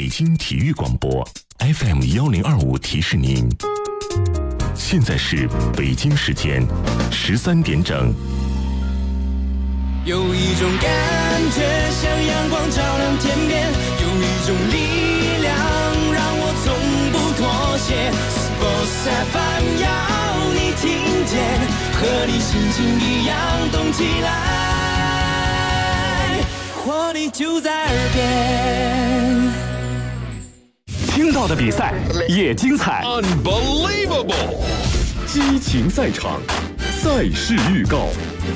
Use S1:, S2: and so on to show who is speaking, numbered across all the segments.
S1: 北京体育广播 FM1025提示您，现在是北京时间13点整。
S2: 有一种感觉像阳光照亮天边，有一种力量让我从不妥协。Sports FM 要你听见，和你心情一样动起来，活力就在耳边。
S3: 听到的比赛也精彩
S4: ，Unbelievable！
S3: 激情赛场，赛事预告。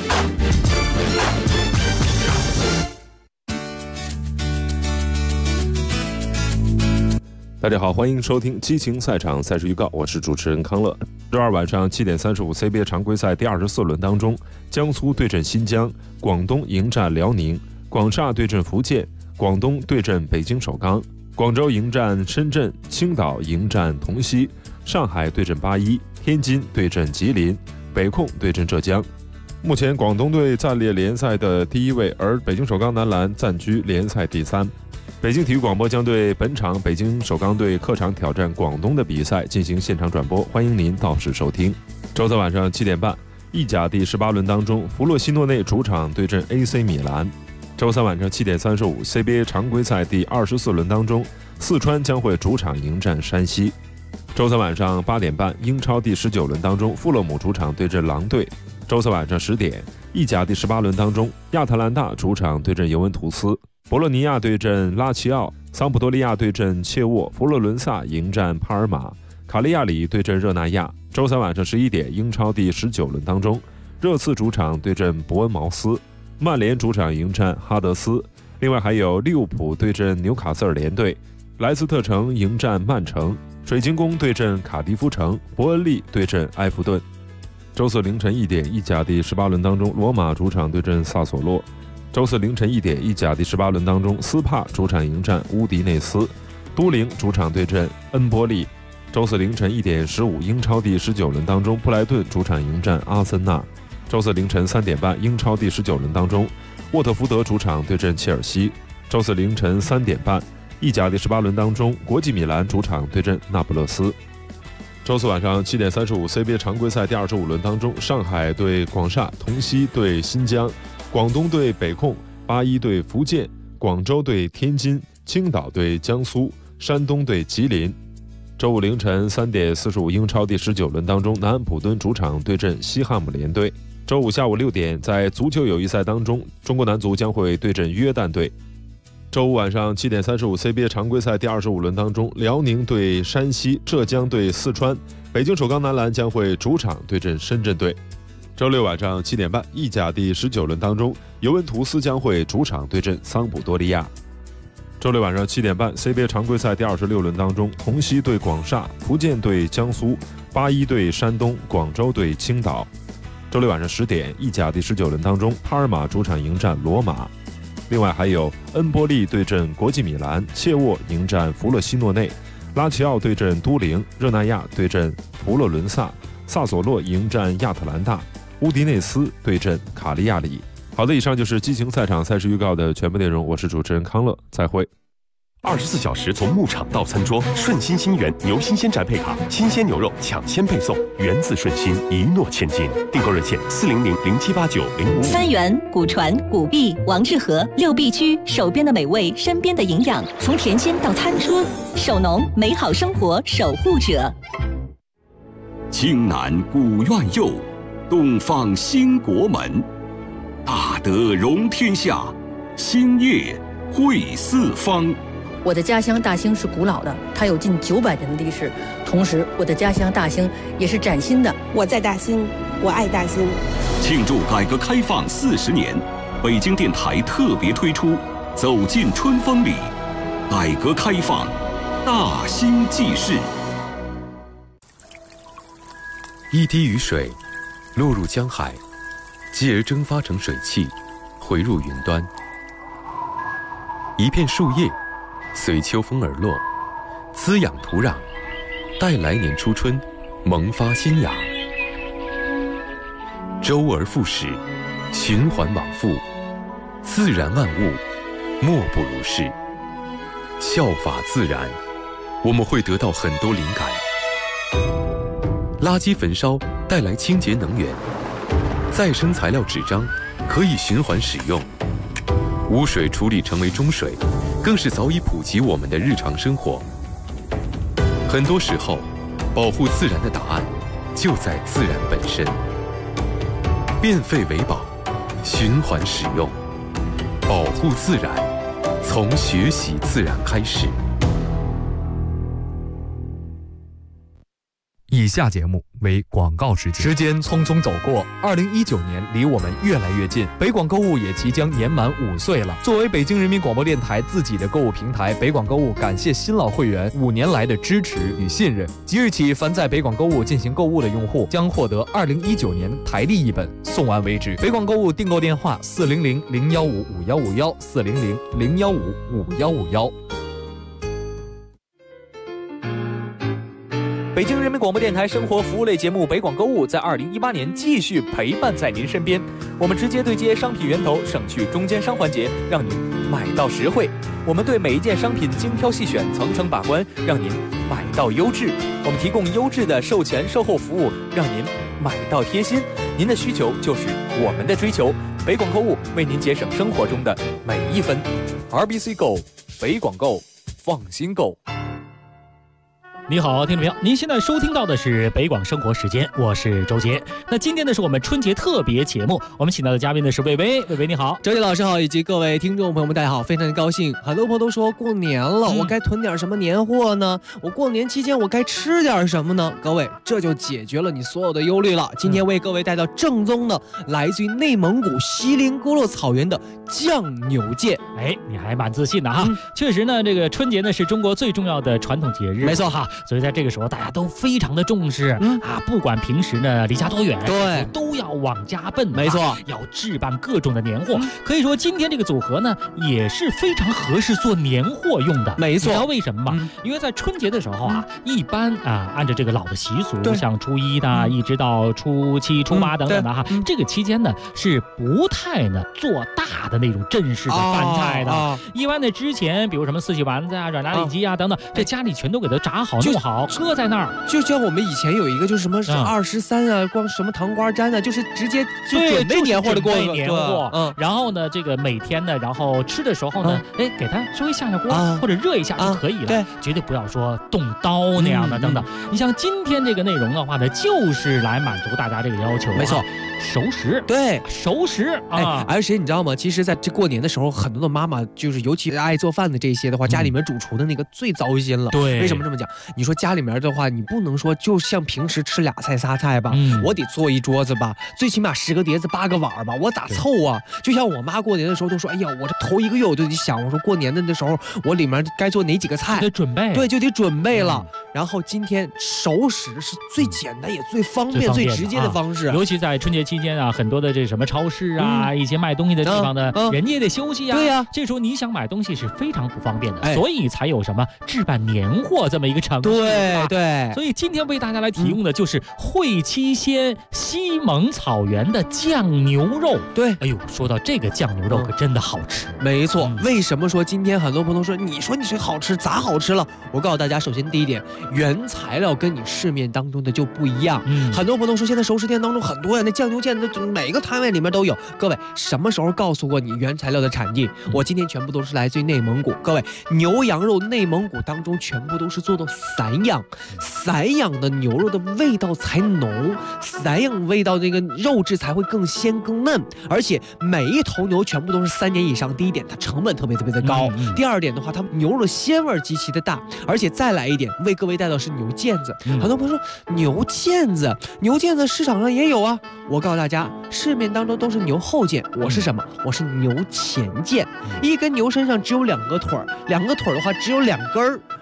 S5: 大家好，欢迎收听激情赛场赛事预告，我是主持人康乐。周二晚上7点35 CBA 常规赛第24轮当中，江苏对阵新疆，广东迎战辽宁，广厦对阵福建，广东对阵北京首钢，广州迎战深圳，青岛迎战同曦，上海对阵81，天津对阵吉林，北控对阵浙江。目前广东队暂列联赛的第一位，而北京首钢男篮暂居联赛第3。北京体育广播将对本场北京首钢队客场挑战广东的比赛进行现场转播，欢迎您到时收听。周三晚上7点半，意甲第18轮当中，弗洛西诺内主场对阵 AC 米兰。周三晚上7点35 CBA 常规赛第24轮当中，四川将会主场迎战山西。周三晚上8点半，英超第19轮当中，富勒姆主场对阵狼队。周三晚上10点，意甲第18轮当中，亚特兰大主场对阵尤文图斯，博洛尼亚对阵拉齐奥，桑普多利亚对阵切沃，佛罗伦萨迎战帕尔马，卡利亚里对阵热那亚。周三晚上11点，英超第19轮当中，热刺主场对阵伯恩茅斯，曼联主场迎战哈德斯。另外还有利物浦对阵纽卡斯尔联队，莱斯特城迎战曼城，水晶宫对阵卡迪夫城，伯恩利对阵埃弗顿。周四凌晨1点，意甲第18轮当中，罗马主场对阵萨索洛。周四凌晨1点，意甲第18轮当中，斯帕主场迎战乌迪内斯，都灵主场对阵恩波利。周四凌晨1点15，英超第19轮当中，布莱顿主场迎战阿森纳。周四凌晨3点半，英超第19轮当中，沃特福德主场对阵切尔西。周四凌晨3点半，意甲第18轮当中，国际米兰主场对阵那不勒斯。周四晚上7点35 CBA 常规赛第25轮当中，上海对广厦，同曦对新疆，广东对北控，81对福建，广州对天津，青岛对江苏，山东对吉林。周五凌晨3点45，英超第19轮当中，南安普敦主场对阵西汉姆联队。周五下午6点，在足球友谊赛当中，中国男足将会对阵约旦队。周五晚上7点35 CBA 常规赛第25轮当中，辽宁对山西，浙江对四川，北京首钢男篮将会主场对阵深圳队。周六晚上7点半，意甲第19轮当中，尤文图斯将会主场对阵桑普多利亚。周六晚上7点半 ，CBA 常规赛第26轮当中，同曦对广厦，福建对江苏，81对山东，广州对青岛。周六晚上10点，意甲第19轮当中，帕尔马主场迎战罗马。另外还有恩波利对阵国际米兰，切沃迎战弗洛西诺内，拉齐奥对阵都灵，热那亚对阵佛罗伦萨，萨索洛迎战亚特兰大，乌迪内斯对阵卡利亚里。好的，以上就是激情赛场赛事预告的全部内容，我是主持人康乐，再会。
S3: 24小时从牧场到餐桌，顺心新源牛新鲜宅配卡，新鲜牛肉抢先配送，源自顺心，一诺千金。订购热线400-0789-055。
S6: 三元、古传、古币、王致和6必居，手边的美味，身边的营养，从田间到餐桌，守农，美好生活守护者。
S7: 京南古院佑，东方兴国门，大德容天下，兴业汇四方。
S8: 我的家乡大兴是古老的，它有近900年的历史。同时，我的家乡大兴也是崭新的。
S9: 我在大兴，我爱大兴。
S7: 庆祝改革开放40年，北京电台特别推出《走进春风里》，改革开放，大兴纪事。
S10: 一滴雨水落入江海，继而蒸发成水汽，回入云端。一片树叶随秋风而落，滋养土壤，待来年初春萌发新芽。周而复始，循环往复，自然万物莫不如是。 效法自然，我们会得到很多灵感。垃圾焚烧带来清洁能源，再生材料纸张可以循环使用，污水处理成为中水，更是早已普及我们的日常生活。很多时候，保护自然的答案就在自然本身。变废为宝，循环使用，保护自然，从学习自然开始。
S11: 以下节目为广告时间。时间匆匆走过，2019年离我们越来越近，北广购物也即将年满5岁了。作为北京人民广播电台自己的购物平台，北广购物感谢新老会员5年来的支持与信任。即日起，凡在北广购物进行购物的用户将获得2019年台历一本，送完为止。北广购物订购电话：400-015-5151，400-015-5151。北京人民广播电台生活服务类节目《北广购物》在2018年继续陪伴在您身边。我们直接对接商品源头，省去中间商环节，让您买到实惠。我们对每一件商品精挑细选，层层把关，让您买到优质。我们提供优质的售前售后服务，让您买到贴心。您的需求就是我们的追求。北广购物为您节省生活中的每一分。RBC Go， 北广购，放心购。
S12: 你好，听众朋友，您现在收听到的是北广生活时间，我是周杰。那今天呢是我们春节特别节目，我们请到的嘉宾呢是魏巍。魏巍你好。
S13: 周杰老师好，以及各位听众朋友们大家好，非常的高兴。很多朋友都说过年了，我该囤点什么年货呢？我过年期间我该吃点什么呢？各位，这就解决了你所有的忧虑了。今天为各位带到正宗的来自于内蒙古锡林郭勒草原的酱牛腱。
S12: 哎，你还蛮自信的哈。确实呢，这个春节呢是中国最重要的传统节日，
S13: 没错
S12: 哈。所以在这个时候，大家都非常的重视不管平时呢离家多远，
S13: 对，
S12: 都要往家奔，
S13: 没错，
S12: 要置办各种的年货。可以说今天这个组合呢也是非常合适做年货用的，
S13: 没错。
S12: 你知道为什么吗？因为在春节的时候一般按照这个老的习俗，像初一的一直到初七、初八等等的这个期间呢是不太呢做大的那种正式的饭菜的。一般的之前，比如什么四喜丸子软炸里脊等等，这家里全都给它炸好弄好，搁在那儿。
S13: 就像我们以前有一个就是什么23光什么糖瓜粘就直接就准备年货的过
S12: 年货。然后呢，这个每天呢，然后吃的时候呢，给它稍微下锅或者热一下就可以了，
S13: 对，
S12: 绝对不要说动刀那样的等等。你像今天这个内容的话呢，就是来满足大家这个要求，
S13: 没错。
S12: 熟食，
S13: 对，
S12: 熟食
S13: 而且你知道吗？其实在这过年的时候，很多的妈妈就是尤其爱做饭的这些的话，家里面主厨的那个最糟心了。
S12: 对，
S13: 为什么这么讲？你说家里面的话，你不能说就像平时吃2菜3菜吧，我得做一桌子吧，最起码10个碟子8个碗吧，我咋凑啊？就像我妈过年的时候都说，哎呀，我这头1个月我就得想，我说过年的那时候我里面该做哪几个菜，
S12: 得准备，
S13: 对，就得准备了。然后今天熟食是最简单也最方便、最直接的方式，
S12: 尤其在春节期间很多的这什么超市一些卖东西的地方呢，人家也得休息
S13: 对呀，
S12: 这时候你想买东西是非常不方便的，所以才有什么置办年货这么一个程序。
S13: 对，
S12: 所以今天为大家来提供的就是会七鲜西蒙草原的酱牛肉。
S13: 对，
S12: 哎呦，说到这个酱牛肉可真的好吃。
S13: 没错，为什么说今天很多朋友说你这好吃咋好吃了？我告诉大家，首先第一点，原材料跟你市面当中的就不一样。很多朋友说现在熟食店当中很多呀，那酱牛腱子每个摊位里面都有。各位什么时候告诉过你原材料的产地？我今天全部都是来自于内蒙古。各位，牛羊肉内蒙古当中全部都是做到散养，散养的牛肉的味道才浓，散养味道这个肉质才会更鲜更嫩，而且每一头牛全部都是3年以上。第一点，它成本特别的高；第二点的话，它牛肉的鲜味极其的大，而且再来一点，为各位带到是牛腱子。很多朋友说牛腱子市场上也有啊，我告诉大家，市面当中都是牛后腱，我是什么？我是牛前腱。一根牛身上只有2个腿儿，2个腿儿的话只有2根儿，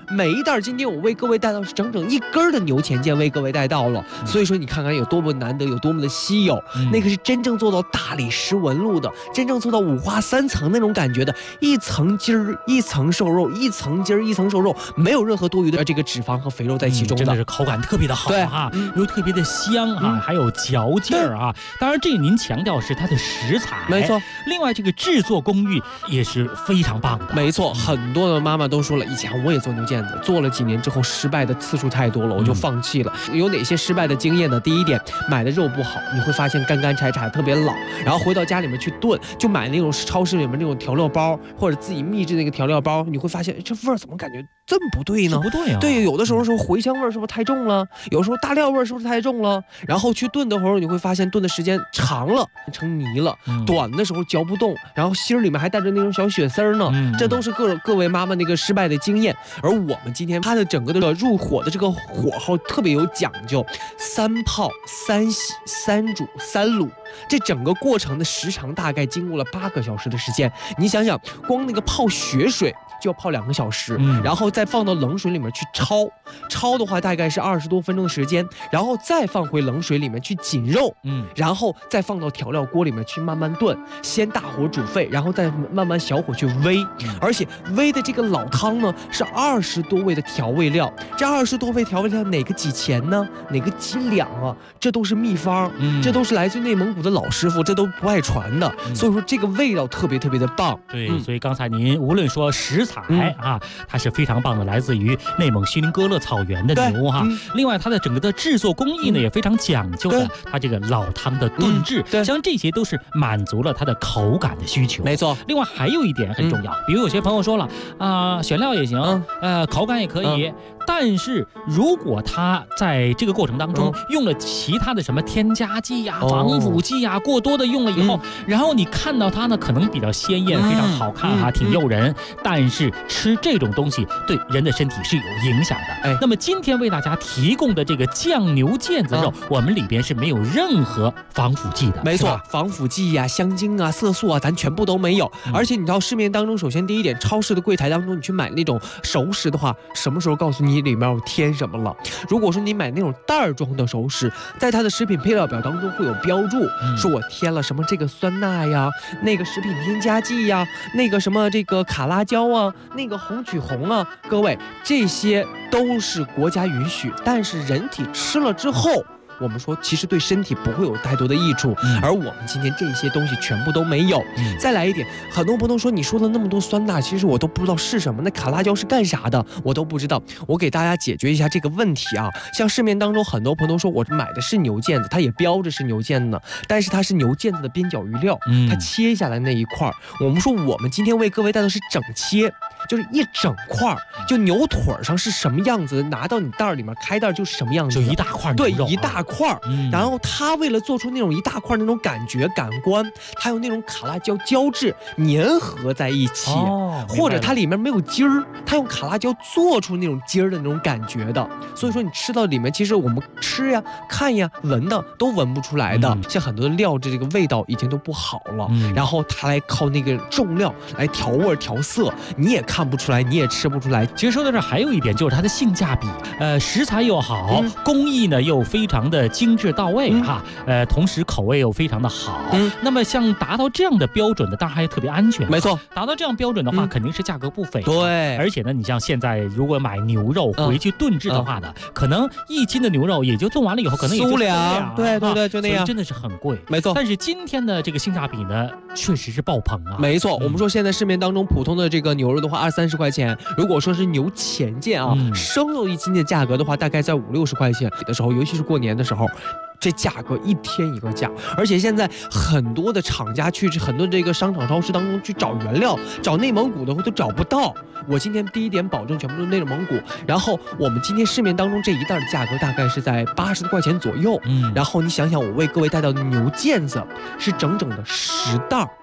S13: 每一袋今天我为各位带到是整整1根的牛前腱为各位带到了，所以说你看看有多么难得，有多么的稀有，那个是真正做到大理石纹路的，真正做到5花3层那种感觉的，一层筋儿一层瘦肉，一层筋儿一层瘦肉，没有任何多余的这个脂肪和肥肉在其中的，
S12: 真的是口感特别的好哈，又特别的香啊，还有嚼劲儿啊。当然这个您强调是它的食材，
S13: 没错。
S12: 另外这个制作工艺也是非常棒的，
S13: 没错。很多的妈妈都说了，以前我也做牛腱子，做了几年之后失败的次数太多了，我就放弃了。有哪些失败的经验呢？第一点，买的肉不好，你会发现干干柴柴特别老，然后回到家里面去炖，就买那种超市里面那种调料包，或者自己秘制那个调料包，你会发现这味儿怎么感觉这么不对呢？
S12: 不对啊。
S13: 对，有的时候说茴香味是不是太重了？有时候大料味是不是太重了？然后去炖的时候，你会发现炖的时间长了成泥了，短的时候嚼不动，然后芯儿里面还带着那种小血丝儿呢。这都是各位妈妈那个失败的经验。而我们今天它的整个的入火的这个火候特别有讲究，3泡3洗3煮3卤。这整个过程的时长大概经过了8个小时的时间。你想想，光那个泡血水就要泡2个小时，然后再放到冷水里面去焯的话大概是20多分钟的时间，然后再放回冷水里面去紧肉，然后再放到调料锅里面去慢慢炖，先大火煮沸，然后再慢慢小火去煨，而且煨的这个老汤呢是20多味的调味料，这20多味调味料哪个几钱呢？哪个几两啊？这都是秘方，这都是来自内蒙古的老师傅，这都不爱传的，所以说这个味道特别特别的棒。
S12: 对，所以刚才您无论说食材啊，它是非常棒的，来自于内蒙锡林郭勒草原的牛哈。另外，它的整个的制作工艺呢也非常讲究的，它这个老汤的炖制，像这些都是满足了它的口感的需求。
S13: 没错。
S12: 另外还有一点很重要，比如有些朋友说了选料也行，口感也可以。但是如果它在这个过程当中用了其他的什么添加剂呀、防腐剂呀，过多的用了以后，然后你看到它呢可能比较鲜艳，非常好看哈，挺诱人，但是吃这种东西对人的身体是有影响的。那么今天为大家提供的这个酱牛腱子肉，我们里边是没有任何防腐剂的。
S13: 没错，防腐剂呀、香精啊、色素啊，咱全部都没有。而且你到市面当中，首先第一点，超市的柜台当中，你去买那种熟食的话，什么时候告诉你里面有添什么了？如果说你买那种袋装的熟食，在它的食品配料表当中会有标注，说我添了什么这个酸钠呀，那个食品添加剂呀，那个什么这个卡拉胶啊，那个红曲红啊，各位这些都是国家允许，但是人体吃了之后，我们说其实对身体不会有太多的益处，而我们今天这些东西全部都没有。再来一点，很多朋友说你说了那么多酸钠，其实我都不知道是什么，那卡拉胶是干啥的，我都不知道。我给大家解决一下这个问题啊。像市面当中很多朋友说我买的是牛腱子，它也标着是牛腱子，但是它是牛腱子的边角余料，它切下来那一块，我们说我们今天为各位带的是整切，就是一整块，就牛腿上是什么样子，拿到你袋里面开袋就是什么样子，
S12: 就一大块牛肉，
S13: 对，一大块。然后它为了做出那种一大块那种感觉感官，它用那种卡拉胶胶质粘合在一起，或者它里面没有筋儿，它用卡拉胶做出那种筋儿的那种感觉的。所以说你吃到里面，其实我们吃呀、看呀、闻的都闻不出来的。像很多的料质，这个味道已经都不好了，然后它来靠那个重料来调味调色，你也看不出来，你也吃不出来。
S12: 其实说到这儿还有一点就是它的性价比，食材又好，工艺呢又非常的精致到位哈，同时口味又非常的好。那么像达到这样的标准的，当然还特别安全。
S13: 没错，
S12: 达到这样标准的话，肯定是价格不菲。
S13: 对，
S12: 而且呢，你像现在如果买牛肉回去炖制的话呢，可能1斤的牛肉也就炖完了以后，可能也就
S13: 苏两，对对对，就那样，
S12: 真的是很贵。
S13: 没错，
S12: 但是今天的这个性价比呢，确实是爆棚啊。
S13: 没错，我们说现在市面当中普通的这个牛肉的话，20-30块钱，如果说是牛前腱啊，生肉1斤的价格的话，大概在50-60块钱的时候，尤其是过年的时候。这价格一天一个价，而且现在很多的厂家去很多这个商场超市当中去找原料，找内蒙古的话都找不到。我今天第一点保证全部都是内蒙古，然后我们今天市面当中这一袋的价格大概是在80多块钱左右。然后你想想，我为各位带到的牛腱子是整整的10袋，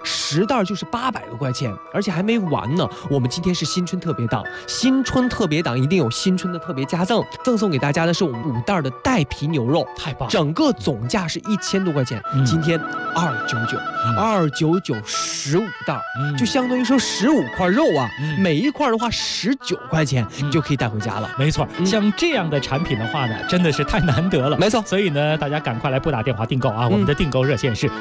S13: 10袋就是800多块钱，而且还没完呢。我们今天是新春特别档，新春特别档一定有新春的特别加赠，赠送给大家的是我们5袋的带皮牛肉，
S12: 太棒了！
S13: 整个总价是1000多块钱，今天299，299 15袋，就相当于说15块肉啊，每一块的话19块钱，你就可以带回家了。
S12: 没错，像这样的产品的话呢，真的是太难得了。
S13: 没错，
S12: 所以呢，大家赶快来拨打电话订购啊！我们的订购热线是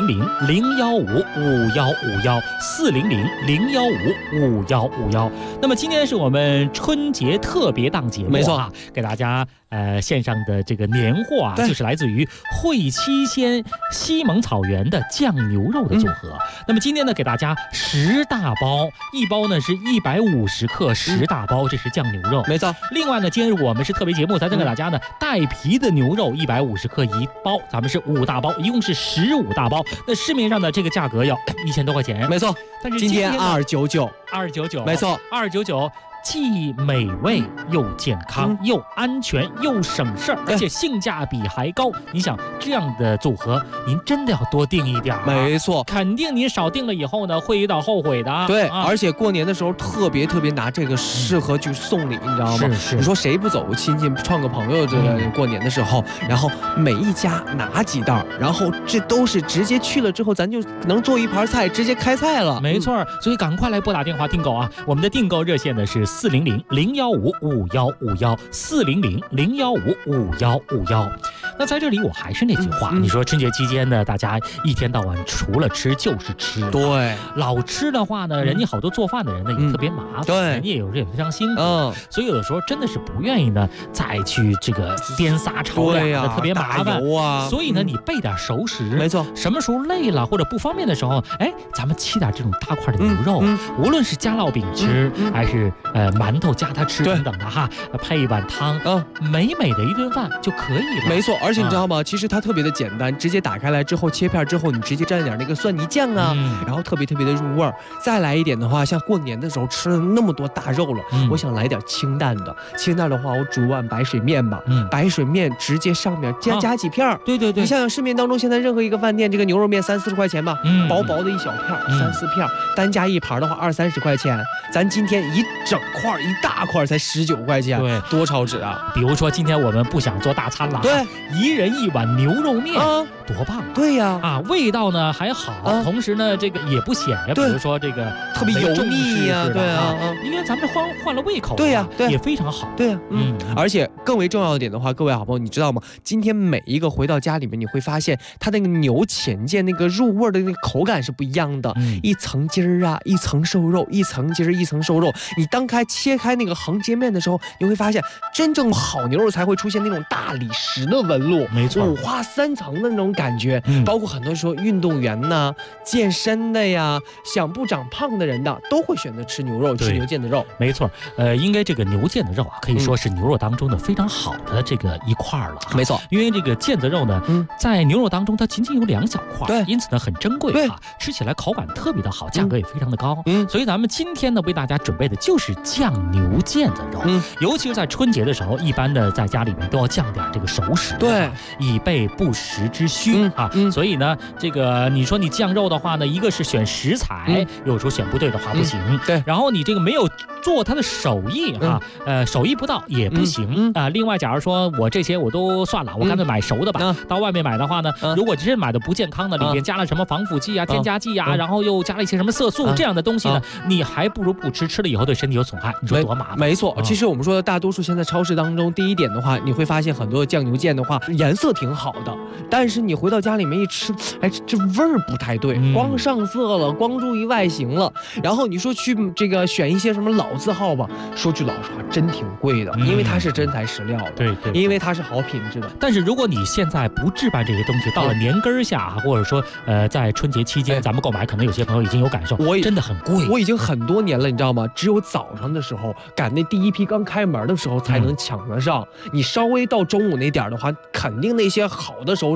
S12: 400-015-5151，400-015-5151。那么今天是我们春节特别档节目，
S13: 没错，
S12: 给大家献上的这个年货啊，就是来自于会七鲜西蒙草原的酱牛肉的组合。那么今天呢，给大家10大包，一包呢是150克10大包，这是酱牛肉，
S13: 没错。
S12: 另外呢，今天我们是特别节目，咱给大家呢带皮的牛肉150克1包，咱们是5大包，一共是15大包。那市面上的这个价格要1000多块钱，
S13: 没错。
S12: 但是
S13: 今天299，
S12: 没错，299。既美味又健康，又安全又省事儿，而且性价比还高。你想这样的组合，您真的要多订一点。
S13: 没错，
S12: 肯定您少订了以后呢，会有点后悔的。
S13: 对，而且过年的时候特别拿这个适合去送礼，你知道吗？
S12: 是。
S13: 你说谁不走亲戚串个朋友？这个过年的时候，然后每一家拿几袋，然后这都是直接去了之后，咱就能做一盘菜，直接开菜了。
S12: 没错，所以赶快来拨打电话订购啊！我们的订购热线呢是400-015-5151，400-015-5151。那在这里我还是那句话，你说春节期间呢，大家一天到晚除了吃就是吃，
S13: 对，
S12: 老吃的话呢，人家好多做饭的人呢也特别麻烦，
S13: 对，
S12: 人家有时候也非常辛苦，所以有的时候真的是不愿意呢再去这个颠撒炒两的，特别麻烦
S13: 啊。
S12: 所以呢，你备点熟食，
S13: 没错，
S12: 什么时候累了或者不方便的时候，哎，咱们沏点这种大块的牛肉，无论是加烙饼吃，还是馒头加它吃等等的哈，配一碗汤，美美的一顿饭就可以了。
S13: 没错，而且你知道吗？其实它特别的简单，直接打开来之后切片之后，你直接蘸点那个蒜泥酱啊，然后特别的入味儿。再来一点的话，像过年的时候吃了那么多大肉了，我想来点清淡的。清淡的话，我煮碗白水面吧，白水面直接上面加几片。
S12: 对，
S13: 你想想市面当中现在任何一个饭店，这个牛肉面30-40块钱吧，薄薄的一小片，3-4片，单加一盘的话20-30块钱。咱今天一整块一大块才19块钱，
S12: 对，
S13: 多超值啊！
S12: 比如说今天我们不想做大餐了，
S13: 对，
S12: 一人一碗牛肉面，多棒！
S13: 对呀，
S12: 味道呢还好，同时呢这个也不显着，比如说这个
S13: 特别油腻呀，对啊，
S12: 因为咱们换了胃口，
S13: 对呀，
S12: 也非常好，
S13: 对呀，而且更为重要的点的话，各位好朋友，你知道吗？今天每一个回到家里面，你会发现它那个牛前腱那个入味的那个口感是不一样的，一层筋儿啊，一层瘦肉，一层筋儿一层瘦肉。你切开那个横截面的时候，你会发现真正好牛肉才会出现那种大理石的纹路，
S12: 没错，
S13: 五花3层的那种感觉。包括很多说运动员呐、健身的呀、想不长胖的人的，都会选择吃牛肉，吃牛腱子肉。
S12: 没错，应该这个牛腱子肉啊，可以说是牛肉当中的非常好的这个一块了。
S13: 没错，
S12: 因为这个腱子肉呢，在牛肉当中它仅仅有2小块，
S13: 对，
S12: 因此呢很珍贵啊，吃起来口感特别的好，价格也非常的高。所以咱们今天呢为大家准备的就是酱牛腱子肉，尤其是在春节的时候，一般的在家里面都要酱点这个熟食，
S13: 对，
S12: 以备不时之需啊。所以呢，这个你说你酱肉的话呢，一个是选食材，有时候选不对的话不行，
S13: 对。
S12: 然后你这个没有做它的手艺啊，手艺不到也不行啊。另外，假如说我这些我都算了，我干脆买熟的吧。到外面买的话呢，如果真买的不健康的，里面加了什么防腐剂啊、添加剂啊，然后又加了一些什么色素这样的东西呢，你还不如不吃，吃了以后对身体有损害，你说多麻烦。
S13: 没错，其实我们说的大多数现在超市当中，第一点的话，你会发现很多酱牛腱的话颜色挺好的，但是你回到家里面一吃，哎，这味儿不太对，光上色了，光注意外形了。然后你说去这个选一些什么老字号吧，说句老实话，真挺贵的，因为它是真材实料的，
S12: 对，
S13: 因为它是好品质的。
S12: 但是如果你现在不置办这些东西，到了年根下啊，或者说在春节期间咱们购买，可能有些朋友已经有感受，真的很贵。
S13: 我已经很多年了，你知道吗？只有早上的时候赶那第一批刚开门的时候才能抢得上。你稍微到中午那点的话，肯定那些好的熟食儿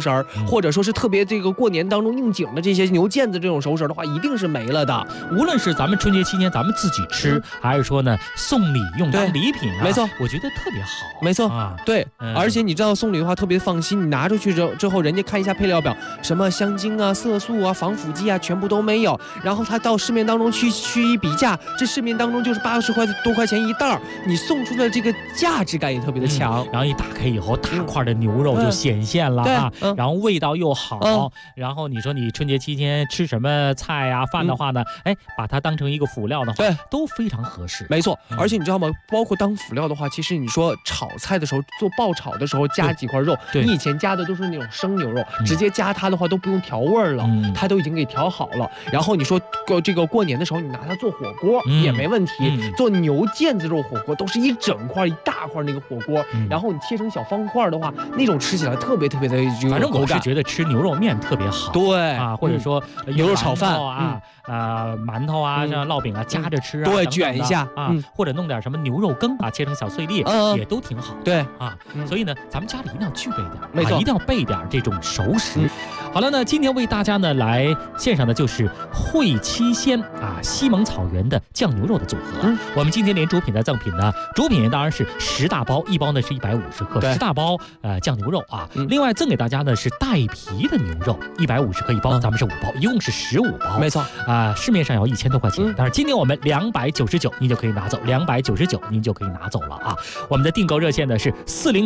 S13: 或者说是特别这个过年当中应景的这些牛腱子这种熟食的话，一定是没了的。
S12: 无论是咱们春节期间咱们自己吃，还是说呢送礼用当礼品啊，
S13: 没错，
S12: 我觉得特别好。
S13: 没错
S12: 啊，
S13: 对，而且你知道送礼的话特别放心，你拿出去之后，人家看一下配料表，什么香精啊、色素啊、防腐剂啊，全部都没有。然后他到市面当中去一比价，这市面当中就是80多块钱一袋，你送出的这个价值感也特别的强。
S12: 然后一打开以后，大块的牛肉就显现了啊，然后味道又好。然后你说你春节期间吃什么菜啊、饭的话呢，把它当成一个辅料的话，都非常合适。
S13: 没错，而且你知道吗？包括当辅料的话，其实你说炒菜的时候做爆炒的时候加几块肉，你以前加的都是那种生牛肉，直接加它的话都不用调味了，它都已经给调好了。然后你说这个过年的时候你拿它做火锅也没问题，做牛腱子肉火锅都是一整块一大块那个火锅，然后你切成小方块的话，那种吃起来特别的有口感。
S12: 反正我是觉得吃牛肉面特别好，
S13: 对
S12: 啊，或者说
S13: 牛肉炒饭
S12: 啊。馒头啊，像烙饼啊，夹着吃啊，
S13: 对，卷一下
S12: 啊，或者弄点什么牛肉羹啊，切成小碎粒，也都挺好。
S13: 对
S12: 啊，所以呢，咱们家里一定要具备点，
S13: 没错，
S12: 一定要备点这种熟食。好了呢，今天为大家呢来献上的就是汇七鲜啊西蒙草原的酱牛肉的组合。我们今天连主品的赠品呢，主品当然是10大包，一包呢是150克，10大包酱牛肉啊。另外赠给大家呢是带皮的牛肉，150克一包，咱们是5包，一共是15包。
S13: 没错。
S12: 市面上要1000多块钱，但是今天我们299，您就可以拿走，299您就可以拿走了啊！我们的订购热线呢是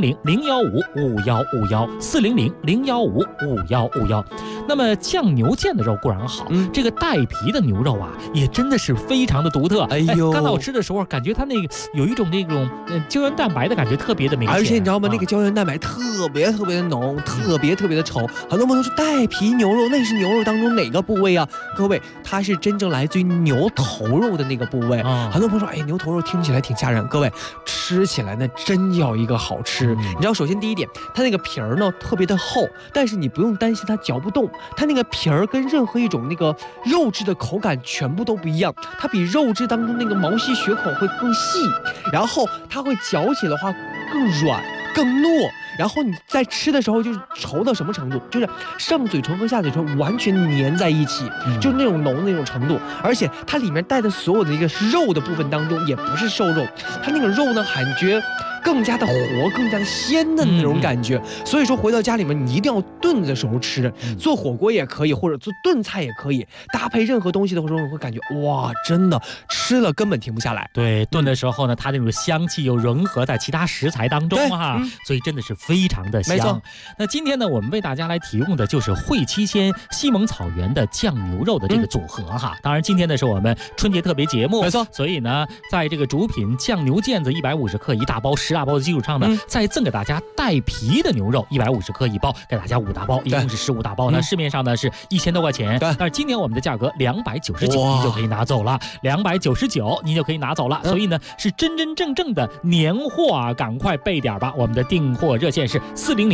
S12: 400-015-5151，400-015-5151。那么酱牛腱的肉固然好，这个带皮的牛肉啊，也真的是非常的独特。
S13: 哎呦，
S12: 刚才我吃的时候，感觉它那个有一种那种胶原蛋白的感觉特别的明显，
S13: 而且你知道吗？那个胶原蛋白特别的浓，特别的稠。很多朋友说带皮牛肉那是牛肉当中哪个部位啊？各位，它是真正来自于牛头肉的那个部位。很多朋友说，牛头肉听起来挺吓人，各位吃起来呢真叫一个好吃。你知道，首先第一点，它那个皮儿呢特别的厚，但是你不用担心它嚼不动，它那个皮儿跟任何一种那个肉质的口感全部都不一样，它比肉质当中那个毛细血口会更细，然后它会嚼起来的话更软更糯。然后你在吃的时候就是稠到什么程度，就是上嘴唇和下嘴唇完全粘在一起，就是那种浓的那种程度。而且它里面带的所有的一个肉的部分当中也不是瘦肉，它那个肉呢感觉更加的活，更加的鲜嫩的那种感觉。所以说回到家里面你一定要炖的时候吃，做火锅也可以，或者做炖菜也可以，搭配任何东西的时候你会感觉哇，真的吃了根本停不下来。
S12: 对，炖的时候呢，它那种香气又融合在其他食材当中哈，所以真的是非常的香。
S13: 没错。
S12: 那今天呢，我们为大家来提供的就是汇七鲜西蒙草原的酱牛肉的这个组合哈。当然，今天呢是我们春节特别节目，
S13: 没错。
S12: 所以呢，在这个主品酱牛腱子150克一大包，10大包的基础上呢，再赠给大家带皮的牛肉150克一包，给大家5大包，一共是15大包呢。市面上呢是1000多块钱，但是今年我们的价格299，您就可以拿走了，299您就可以拿走了。所以呢，是真正的年货啊，赶快备点吧。我们的订货热线是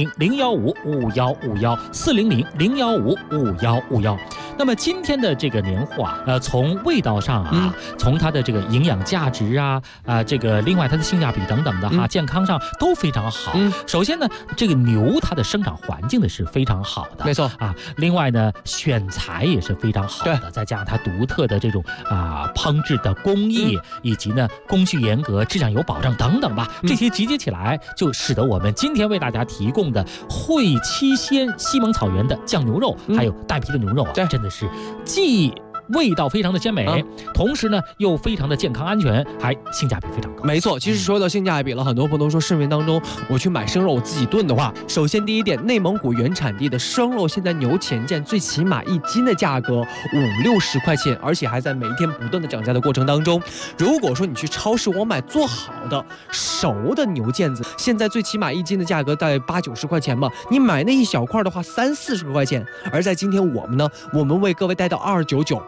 S12: 400-015-5151，400-015-5151。那么今天的这个年货啊，从味道上啊，从它的这个营养价值啊，这个另外它的性价比等等的哈，健康上都非常好。首先呢，这个牛它的生长环境呢是非常好的，
S13: 没错
S12: 啊。另外呢，选材也是非常好的，再加上它独特的这种烹制的工艺，以及呢工序严格、质量有保障等等吧，这些集结起来，就使得我们今天为大家提供的汇七鲜西蒙草原的酱牛肉，还有带皮的牛肉啊，真的是既味道非常的鲜美，同时呢又非常的健康安全，还性价比非常高。
S13: 没错，其实说到性价比了，很多朋友说市面当中我去买生肉我自己炖的话，首先第一点，内蒙古原产地的生肉现在牛前腱最起码1斤的价格50-60块钱，而且还在每一天不断的涨价的过程当中。如果说你去超市我买做好的熟的牛腱子，现在最起码1斤的价格大概80-90块钱嘛，你买那一小块的话30-40块钱。而在今天我们呢，我们为各位带到299。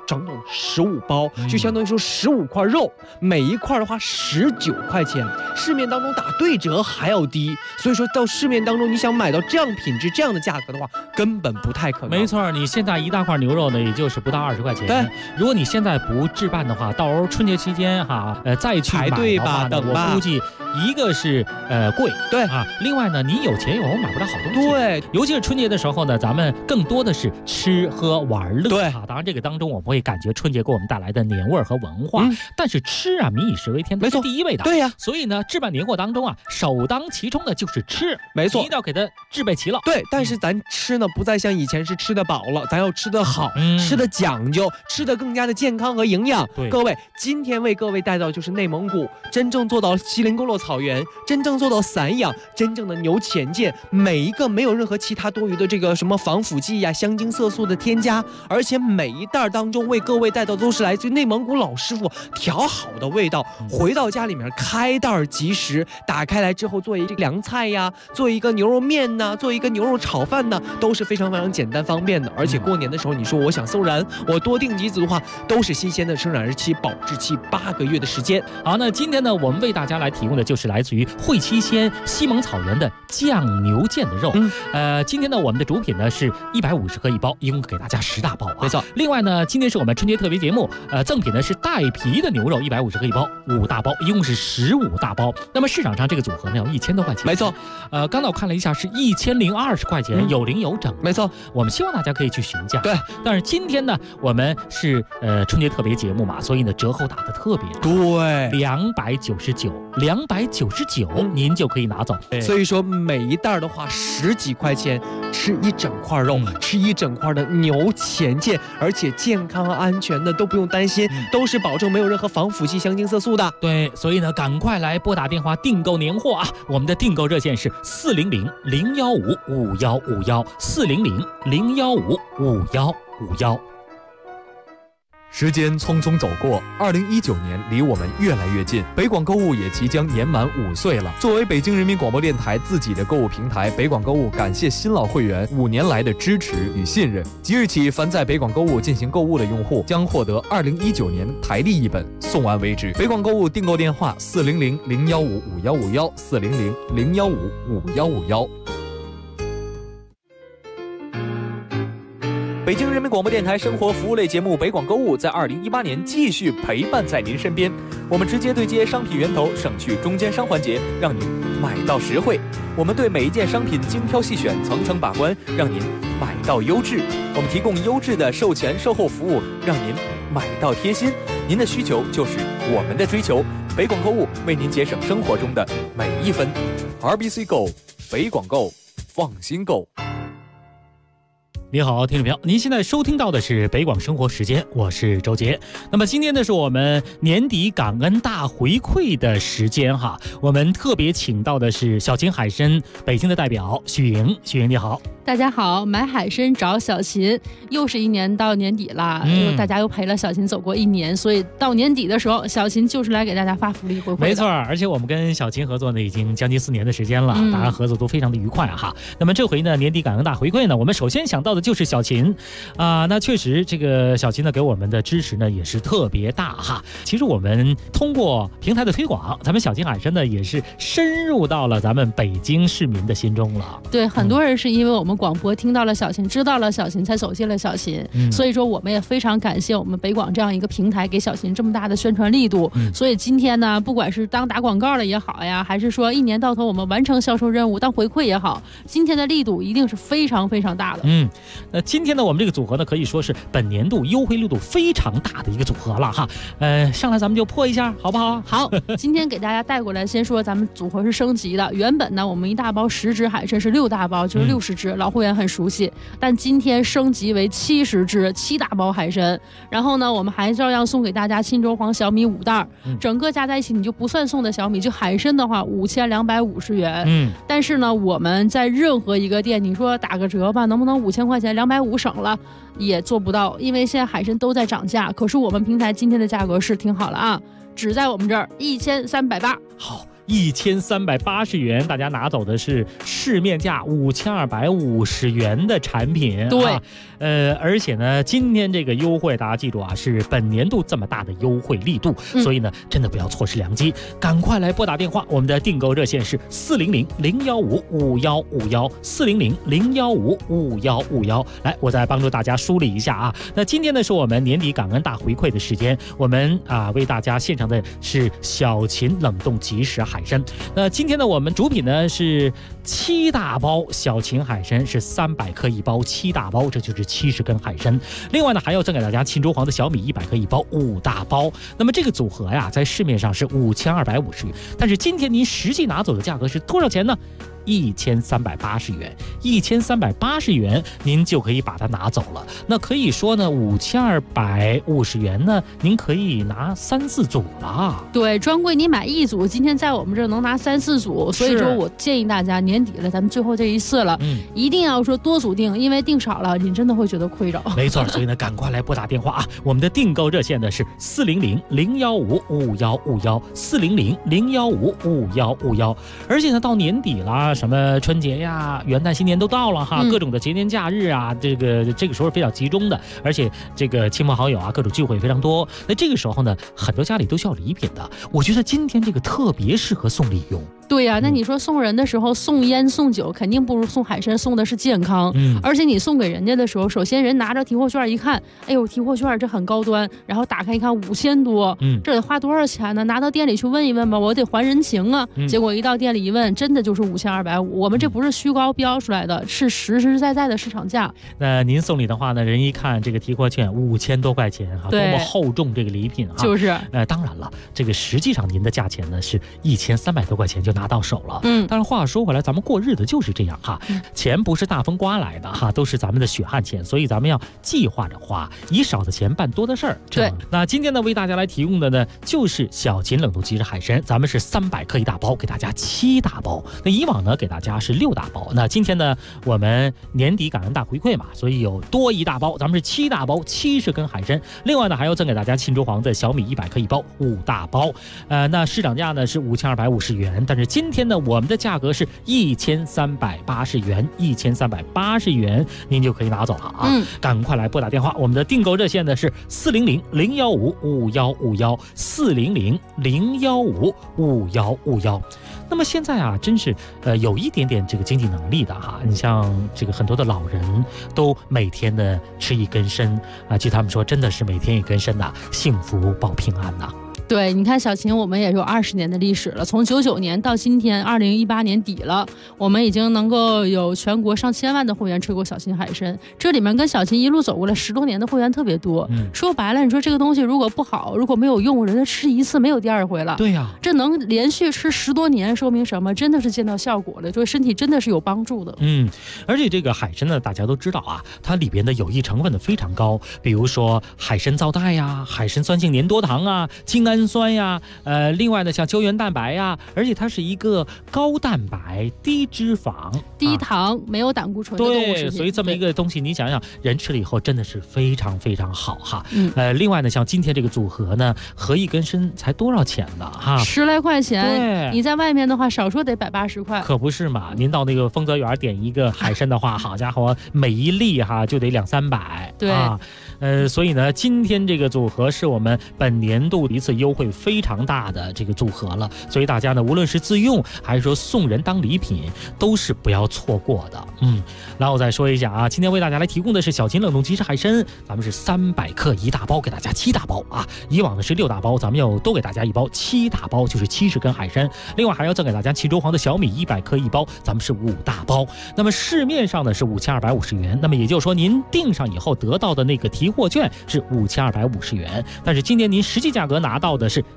S13: 整整15包，就相当于说15块肉，每一块的话19块钱，市面当中打对折还要低，所以说到市面当中你想买到这样品质这样的价格的话，根本不太可能。
S12: 没错，你现在一大块牛肉呢，也就是不到20块钱。
S13: 对，
S12: 如果你现在不置办的话，到时候春节期间再去买
S13: 排队吧，等吧，
S12: 我估计一个是贵，
S13: 对
S12: 啊，另外呢，你有钱有买不到好东西。
S13: 对，
S12: 尤其是春节的时候呢，咱们更多的是吃喝玩乐。
S13: 对
S12: 啊，当然这个当中我们会感觉春节给我们带来的年味和文化，但是吃啊，民以食为天，
S13: 没错，
S12: 第一位的。
S13: 对呀，
S12: 所以呢，置办年货当中啊，首当其冲的就是吃，
S13: 没错，
S12: 一定要给它制备齐了。
S13: 对，但是咱吃呢，不再像以前是吃得饱了，咱要吃得好，吃得讲究，吃得更加的健康和营养。各位，今天为各位带到就是内蒙古，真正做到锡林郭勒草原，真正做到散养，真正的牛前健，每一个没有任何其他多余的这个什么防腐剂呀、香精色素的添加，而且每一袋当中为各位带到都是来自于内蒙古老师傅调好的味道，回到家里面开袋即食，打开来之后做一个凉菜呀，做一个牛肉面呐，做一个牛肉炒饭呐，都是非常非常简单方便的。而且过年的时候，你说我想送人，我多订几组的话，都是新鲜的，生产日期保质期8个月的时间。
S12: 好，那今天呢，我们为大家来提供的就是来自于会七鲜西蒙草原的酱牛腱的肉。今天呢，我们的主品呢是150克一包，一共给大家10大包啊。
S13: 没错。
S12: 另外呢，今天是我们春节特别节目，赠品呢是带皮的牛肉150克一包，5大包，一共是15大包。那么市场上这个组合呢要1000多块钱。
S13: 没错。
S12: 刚才我看了一下，是1020块钱，有零有整。
S13: 没错。
S12: 我们希望大家可以去询价。
S13: 对。
S12: 但是今天呢，我们是春节特别节目嘛，所以呢折扣打得特别大。
S13: 对
S12: ，299，您就可以拿走。
S13: 所以说每一袋的话10几块钱，吃一整块肉，吃一整块的牛前腱，而且健康和安全的都不用担心，都是保证没有任何防腐剂、香精色素的。
S12: 对，所以呢，赶快来拨打电话订购年货啊！我们的订购热线是400-015-5151，400-015-5151。
S11: 时间匆匆走过，2019年离我们越来越近，北广购物也即将年满5岁了。作为北京人民广播电台自己的购物平台，北广购物感谢新老会员5年来的支持与信任。即日起，凡在北广购物进行购物的用户将获得2019年台历一本，送完为止。北广购物订购电话：400-015-5151，400-015-5151。 北京人民广播电台生活服务类节目《北广购物》在2018年继续陪伴在您身边。我们直接对接商品源头，省去中间商环节，让您买到实惠。我们对每一件商品精挑细选，层层把关，让您买到优质。我们提供优质的售前售后服务，让您买到贴心。您的需求就是我们的追求。北广购物为您节省生活中的每一分。RBC Go， 北广购，放心购。
S12: 你好，听众朋友，您现在收听到的是北广生活时间，我是周杰。那么今天呢，是我们年底感恩大回馈的时间哈，我们特别请到的是小秦海参北京的代表许莹。许莹你好。
S14: 大家好，买海参找小秦，又是一年到年底了，大家又陪了小秦走过一年，所以到年底的时候，小秦就是来给大家发福利回馈的。
S12: 没错，而且我们跟小秦合作呢，已经将近4年的时间了，大家合作都非常的愉快哈。那么这回呢，年底感恩大回馈呢，我们首先想到的就是小秦那确实这个小秦呢给我们的支持呢也是特别大哈。其实我们通过平台的推广，咱们小秦海参呢也是深入到了咱们北京市民的心中了。
S14: 对，很多人是因为我们广播听到了小秦，知道了小秦，才走进了小秦，所以说我们也非常感谢我们北广这样一个平台给小秦这么大的宣传力度。所以今天呢，不管是当打广告了也好呀，还是说一年到头我们完成销售任务当回馈也好，今天的力度一定是非常非常大的。
S12: 今天呢，我们这个组合呢可以说是本年度优惠力度非常大的一个组合了哈。上来咱们就破一下好不好？
S14: 好，今天给大家带过来，先说咱们组合是升级的。原本呢，我们一大包10只海参是6大包，就是60只，老会员很熟悉。但今天升级为70只，7大包海参。然后呢，我们还照样送给大家沁州黄小米5袋，整个加在一起你就不算送的小米，就海参的话5250元。但是呢，我们在任何一个店，你说打个折吧，能不能5000块钱250省了？也做不到，因为现在海参都在涨价。可是我们平台今天的价格是挺好了啊，只在我们这儿1380。
S12: 好 1380元，大家拿走的是市面价5250元的产品。
S14: 对，
S12: 而且呢，今天这个优惠大家记住啊，是本年度这么大的优惠力度，所以呢，真的不要错失良机，赶快来拨打电话，我们的订购热线是400-015-5151，400-015-5151。来，我再帮助大家梳理一下啊。那今天呢是我们年底感恩大回馈的时间，我们为大家献上的是小秦冷冻即食海参。那今天呢我们主品呢是7大包小秦海参，是300克一包，7大包，这就是70根海参。另外呢还要赠给大家秦州黄的小米100克一包，5大包。那么这个组合呀，在市面上是5250元，但是今天您实际拿走的价格是多少钱呢？1380元，1380元，您就可以把它拿走了。那可以说呢，5250元呢，您可以拿3、4组了。
S14: 对，专柜你买1组，今天在我们这儿能拿3、4组，所以说我建议大家年底了，咱们最后这一次了，一定要说多组订，因为订少了，你真的会觉得亏着。
S12: 没错，所以呢，赶快来拨打电话啊！我们的订购热线呢是400-015-5151，400-015-5151。而且呢，到年底了。什么春节呀、元旦、新年都到了哈，各种的节年假日啊，这个时候非常集中的，而且这个亲朋好友啊，各种聚会非常多。那这个时候呢，很多家里都需要礼品的。我觉得今天这个特别适合送礼用。
S14: 对呀，那你说送人的时候送烟送酒，肯定不如送海参送的是健康。而且你送给人家的时候，首先人拿着提货券一看，哎呦，提货券这很高端，然后打开一看5000多，这得花多少钱呢？拿到店里去问一问吧，我得还人情啊。结果一到店里一问，真的就是5250，我们这不是虚高标出来的，是实实在在的市场价。
S12: 那您送礼的话呢，人一看这个提货券5000多块钱哈，多么厚重这个礼品啊！
S14: 就是，
S12: 当然了，这个实际上您的价钱呢是1300多块钱就拿到手了。但是话说回来，咱们过日子就是这样哈，钱不是大风刮来的哈，都是咱们的血汗钱，所以咱们要计划着花，以少的钱办多的事儿。
S14: 对，
S12: 那今天呢，为大家来提供的呢，就是小秦冷冻即食海参，咱们是300克一大包，给大家7大包。那以往呢，给大家是6大包。那今天呢，我们年底感恩大回馈嘛，所以有多1大包，咱们是7大包，70根海参。另外呢，还要赠给大家秦州黄的小米100克一包，5大包。那市场价呢是5250元，但是今天呢，我们的价格是1380元，1380元，您就可以拿走了啊！赶快来拨打电话，我们的订购热线呢是400-015-5151，400-015-5151。那么现在啊，真是有一点点这个经济能力的哈，你像这个很多的老人都每天的吃一根参啊，据他们说，真的是每天一根参呐，幸福保平安呐。
S14: 对，你看小秦，我们也有20年的历史了，从99年到今天2018年底了，我们已经能够有全国上千万的会员吃过小秦海参，这里面跟小秦一路走过来10多年的会员特别多。说白了，你说这个东西如果不好，如果没有用，人家吃一次没有第2回了。
S12: 对呀，
S14: 这能连续吃10多年，说明什么？真的是见到效果了，对身体真的是有帮助的。
S12: 而且这个海参呢，大家都知道啊，它里边的有益成分的非常高，比如说海参皂苷呀、海参酸性粘多糖啊、精氨酸呀，另外呢像胶原蛋白呀，而且它是一个高蛋白、低脂肪、
S14: 低糖、没有胆固醇的动物食品。
S12: 对，所以这么一个东西，你想想，人吃了以后真的是非常非常好哈。另外呢，像今天这个组合呢，合一根参才多少钱呢？哈
S14: ，10来块钱。
S12: 对，
S14: 你在外面的话，少说得180块。
S12: 可不是嘛？您到那个丰泽园点一个海参的话，好家伙，每一粒哈就得200-300。
S14: 对
S12: 啊。所以呢，今天这个组合是我们本年度一次优惠非常大的这个组合了，所以大家呢，无论是自用还是说送人当礼品，都是不要错过的。然后我再说一下啊，今天为大家来提供的是小秦冷冻即食海参，咱们是300克一大包，给大家7大包啊。以往的是6大包，咱们要多给大家一包7大包，就是70根海参。另外还要赠给大家秦州黄的小米100克一包，咱们是5大包。那么市面上呢是5250元，那么也就是说您订上以后得到的那个提货券是5250元，但是今天您实际价格拿到的是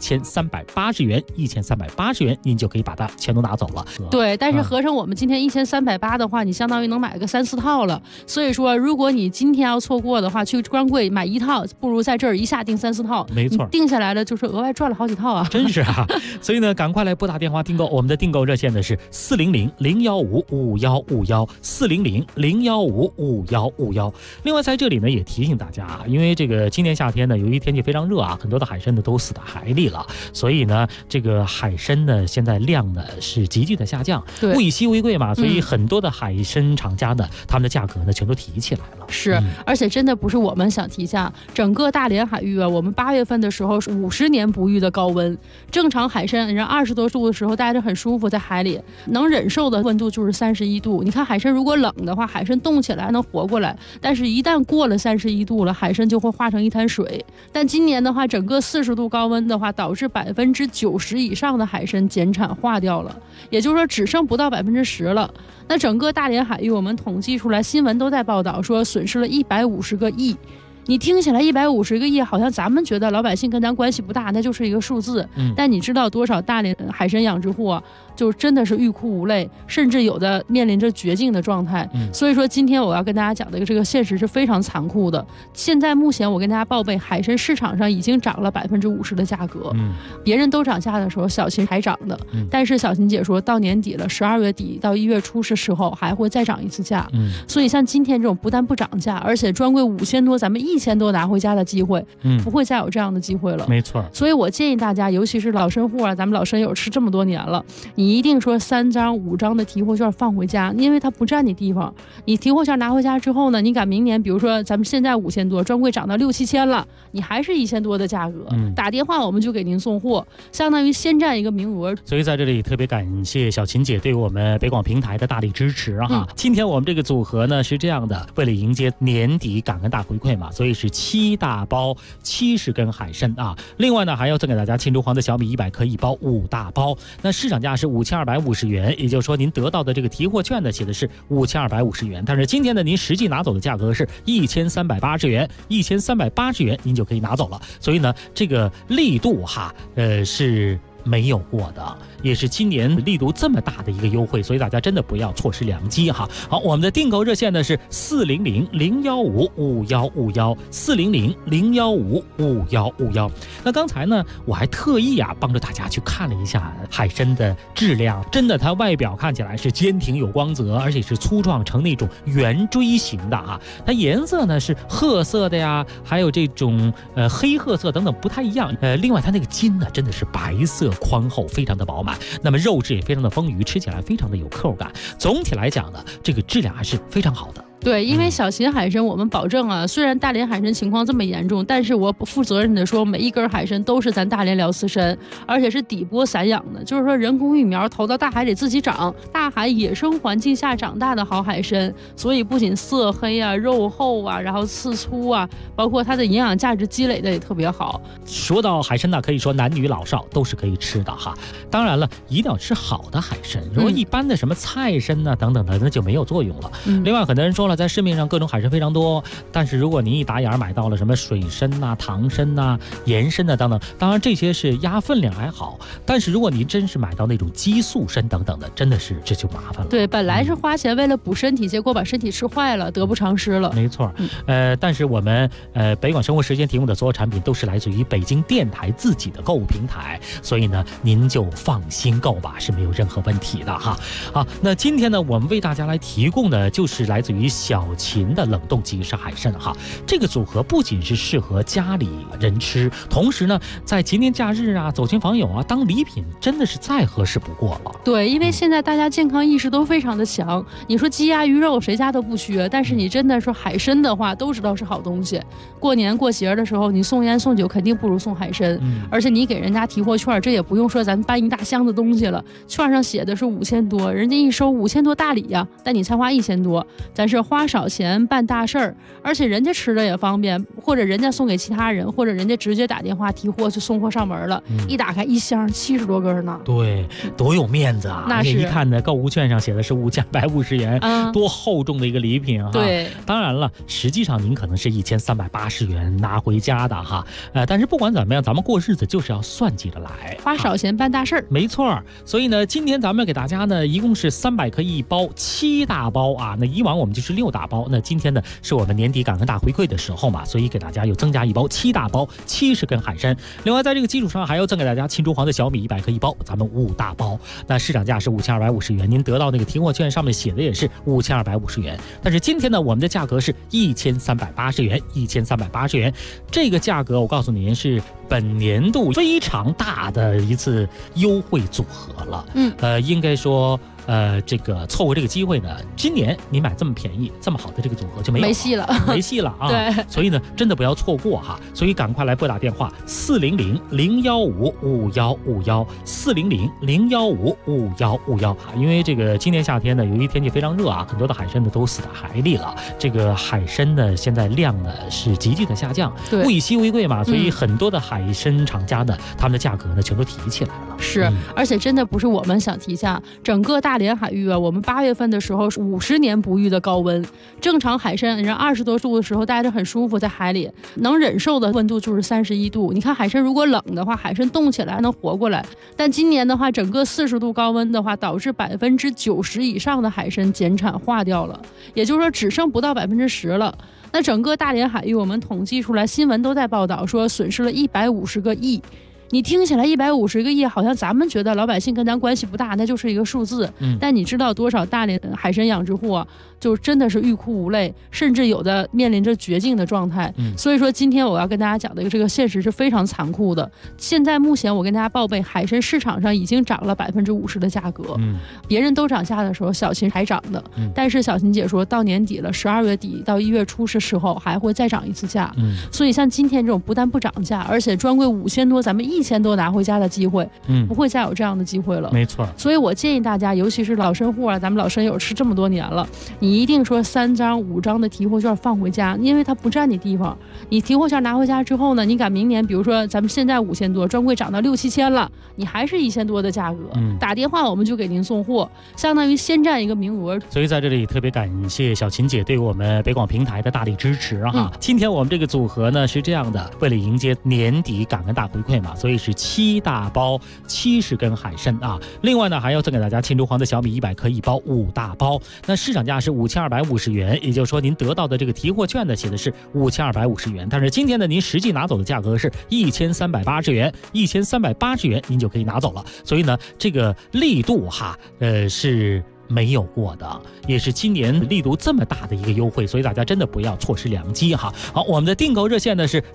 S12: 1380元，1380元，您就可以把它全都拿走了。
S14: 对，但是合成我们今天1380的话，你相当于能买个3、4套了。所以说，如果你今天要错过的话，去专柜买1套，不如在这儿一下订3、4套。
S12: 没错，
S14: 定下来了就是额外赚了好几套啊！
S12: 真是啊！所以呢，赶快来拨打电话订购，我们的订购热线呢是400-015-5151，400-015-5151。另外在这里呢也提醒大家啊，因为这个今年夏天呢，由于天气非常热啊，很多的海参呢都都死在海里了。所以呢，这个海参呢，现在量呢是急剧的下降，物以稀为贵嘛，所以很多的海参厂家呢，他们的价格呢全都提起来了。
S14: 是，而且真的不是我们想提价，整个大连海域啊，我们8月份的时候是50年不遇的高温，正常海参人20多度的时候待着很舒服，在海里能忍受的温度就是31度。你看海参如果冷的话，海参冻起来能活过来，但是一旦过了31度了，海参就会化成一滩水。但今年的话，整个40度高温的话，导致90%以上的海参减产化掉了，也就是说只剩不到10%了。那整个大连海域我们统计出来，新闻都在报道说损失了150个亿。你听起来150个亿，好像咱们觉得老百姓跟咱关系不大，那就是一个数字。但你知道多少大连海参养殖户啊，就真的是欲哭无泪，甚至有的面临着绝境的状态。所以说今天我要跟大家讲的这个现实是非常残酷的。现在目前我跟大家报备，海参市场上已经涨了50%的价格。别人都涨价的时候，小秦还涨的。但是小秦姐说到年底了，12月底到1月初的时候还会再涨一次价。所以像今天这种不但不涨价，而且专柜5000多，咱们1000多拿回家的机会，不会再有这样的机会了。
S12: 没错。
S14: 所以我建议大家，尤其是老参户啊，咱们老参友吃这么多年了，你一定说3张5张的提货券放回家，因为它不占你地方。你提货券拿回家之后呢，你赶明年，比如说咱们现在5000多，专柜涨到6、7千了，你还是1000多的价格，打电话我们就给您送货，相当于先占一个名额。
S12: 所以在这里特别感谢小秦姐对我们北广平台的大力支持哈。今天我们这个组合呢是这样的，为了迎接年底感恩大回馈嘛，所以是7大包70根海参啊。另外呢，还要赠给大家庆祝黄的小米100克1包5大包。那市场价是5250元，也就是说您得到的这个提货券呢写的是5250元，但是今天呢您实际拿走的价格是1380元，1380元您就可以拿走了。所以呢，这个力度哈，是没有过的，也是今年力度这么大的一个优惠，所以大家真的不要错失良机哈。好，我们的订购热线呢是400-015-5151，400-015-5151。那刚才呢，我还特意帮助大家去看了一下海参的质量，真的它外表看起来是坚挺有光泽，而且是粗壮成那种圆锥形的哈。它颜色呢是褐色的呀，还有这种黑褐色等等不太一样。另外它那个筋呢真的是白色宽厚，非常的饱满，那么肉质也非常的丰腴，吃起来非常的有口感。总体来讲呢，这个质量还是非常好的。
S14: 对，因为小秦海参我们保证啊，虽然大连海参情况这么严重，但是我负责任的说，每一根海参都是咱大连辽刺参，而且是底播散养的，就是说人工育苗投到大海里自己长，大海野生环境下长大的好海参，所以不仅色黑啊、肉厚啊，然后刺粗啊，包括它的营养价值积累的也特别好。
S12: 说到海参呢，可以说男女老少都是可以吃的哈。当然了，一定要吃好的海参，如果一般的什么菜参啊等等的，那就没有作用了。另外，很多人说了，在市面上各种海参非常多，但是如果您一打眼买到了什么水参呐、唐参呐、盐参呐等等，当然这些是压分量还好，但是如果您真是买到那种激素参等等的，真的是这就麻烦了。
S14: 对，本来是花钱为了补身体，结果把身体吃坏了，得不偿失了。
S12: 没错。但是我们北广生活时间提供的所有产品都是来自于北京电台自己的购物平台，所以呢您就放心购吧，是没有任何问题的哈。好，那今天呢我们为大家来提供的就是来自于小秦的冷冻即食海参哈。这个组合不仅是适合家里人吃，同时呢在节年假日啊、走亲访友啊当礼品真的是再合适不过了。
S14: 对，因为现在大家健康意识都非常的强，你说鸡鸭鱼肉谁家都不缺，但是你真的说海参的话都知道是好东西，过年过节的时候你送烟送酒肯定不如送海参。而且你给人家提货券，这也不用说咱搬一大箱子东西了，券上写的是5000多，人家一收5000多大礼呀，但你才花1000多，咱是花少钱办大事儿，而且人家吃的也方便，或者人家送给其他人，或者人家直接打电话提货就送货上门了。一打开一箱70多根呢。
S12: 对，多有面子啊！
S14: 那是
S12: 一看呢，购物券上写的是5150元，多厚重的一个礼品哈。
S14: 对，
S12: 当然了，实际上您可能是1380元拿回家的哈。但是不管怎么样，咱们过日子就是要算计着来，
S14: 花少钱办大事儿。
S12: 没错。所以呢，今天咱们给大家呢，一共是300克1包7大包啊。那以往我们就是 6大包。那今天呢是我们年底感恩大回馈的时候嘛，所以给大家又增加一包7大包70根海参。另外在这个基础上还要赠给大家青竹黄的小米100克1包，咱们5大包。那市场价是5250元，您得到那个提货券上面写的也是5250元，但是今天呢我们的价格是1380元，1380元。这个价格我告诉您是本年度非常大的一次优惠组合了。应该说这个错过这个机会呢，今年你买这么便宜这么好的这个组合就没戏了啊！
S14: 对，
S12: 所以呢真的不要错过哈，所以赶快来拨打电话400-015-5151，400-015-5151，因为这个今年夏天呢，由于天气非常热啊，很多的海参呢都死在海里了。这个海参呢现在量呢是急剧的下降，物以稀为贵嘛，所以很多的海参厂家呢，他们的价格呢全都提起来了。
S14: 是，而且真的不是我们想提价，整个大连海域啊，我们8月份的时候是50年不遇的高温，正常海参人20多度的时候待着很舒服，在海里能忍受的温度就是31度。你看海参如果冷的话，海参冻起来还能活过来，但今年的话，整个40度高温的话，导致90%以上的海参减产化掉了，也就是说只剩不到10%了。那整个大连海域，我们统计出来，新闻都在报道说损失了150个亿。你听起来150个亿，好像咱们觉得老百姓跟咱关系不大，那就是一个数字。但你知道多少大连海参养殖户啊，就真的是欲哭无泪，甚至有的面临着绝境的状态。所以说今天我要跟大家讲的这个现实是非常残酷的。现在目前我跟大家报备，海参市场上已经涨了50%的价格。别人都涨价的时候，小秦还涨的。但是小秦姐说到年底了，12月底到1月初是时候还会再涨一次价。所以像今天这种不但不涨价，而且专柜5000多，咱们1000多拿回家的机会，不会再有这样的机会了。
S12: 没错，
S14: 所以我建议大家，尤其是老参户啊，咱们老参友吃这么多年了，你一定说3张5张的提货券放回家，因为它不占你地方。你提货券拿回家之后呢，你赶明年，比如说咱们现在5000多，专柜涨到6、7千了，你还是1000多的价格，打电话我们就给您送货，相当于先占一个名额。
S12: 所以在这里特别感谢小秦姐对我们北广平台的大力支持哈。今天我们这个组合呢是这样的，为了迎接年底感恩大回馈嘛，所以是7大包70根海参啊。另外呢还要赠给大家青竹黄的小米100克1包5大包，那市场价是5250元，也就是说您得到的这个提货券呢写的是5250元，但是今天呢您实际拿走的价格是1380元，1380元您就可以拿走了。所以呢这个力度哈是没有过的，也是今年力度这么大的一个优惠，所以大家真的不要错失良机哈。好，我们的订购热线呢是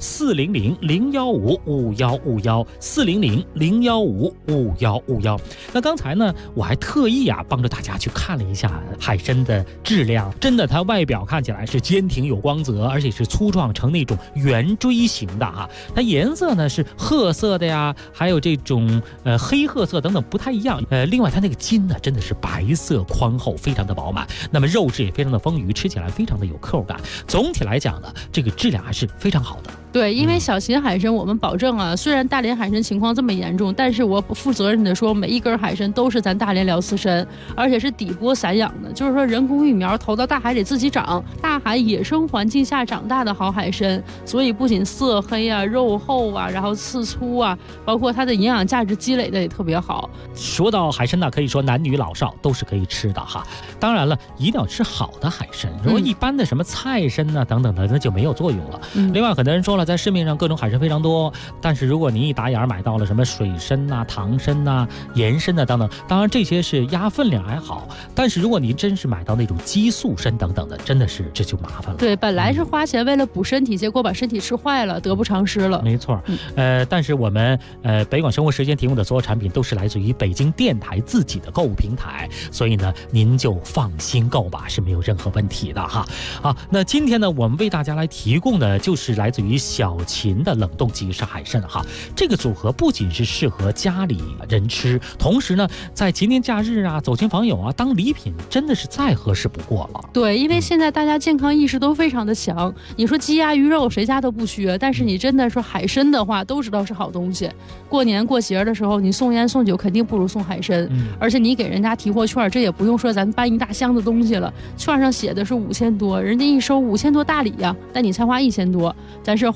S12: 400-015-5151，400-015-5151。那刚才呢我还特意帮着大家去看了一下海参的质量，真的它外表看起来是坚挺有光泽，而且是粗壮成那种圆锥形的哈。它颜色呢是褐色的呀，还有这种黑褐色等等不太一样。另外它那个筋呢真的是白色宽厚，非常的饱满，那么肉质也非常的丰腴，吃起来非常的有口感。总体来讲呢，这个质量还是非常好的。
S14: 对，因为小秦海参我们保证啊，虽然大连海参情况这么严重，但是我负责任的说，每一根海参都是咱大连辽刺参，而且是底播散养的，就是说人工育苗投到大海里自己长，大海野生环境下长大的好海参，所以不仅色黑啊、肉厚啊，然后刺粗啊，包括它的营养价值积累的也特别好。
S12: 说到海参呢，可以说男女老少都是可以吃的哈。当然了，一定要吃好的海参，如果一般的什么菜参啊等等的，那就没有作用了。另外，很多人说了，在市面上各种海参非常多，但是如果您一打眼买到了什么水参啊、糖参啊、盐参啊等等，当然这些是压分量还好，但是如果您真是买到那种激素参等等的，真的是这就麻烦了。
S14: 对，本来是花钱为了补身体，结果把身体吃坏了，得不偿失了。
S12: 没错，但是我们北广生活时间提供的所有产品都是来自于北京电台自己的购物平台，所以呢您就放心购吧，是没有任何问题的哈。好，那今天呢我们为大家来提供的就是来自于小秦的冷冻即食海参哈。这个组合不仅是适合家里人吃，同时呢在节年假日啊、走亲访友啊当礼品真的是再合适不过了。
S14: 对，因为现在大家健康意识都非常的强，你说鸡鸭鱼肉谁家都不缺，但是你真的说海参的话都知道是好东西，过年过节的时候你送烟送酒肯定不如送海参，而且你给人家提货券，这也不用说咱搬一大箱子东西了，券上写的是5000多，人家一收5000多大礼呀，但你才花1000多，咱是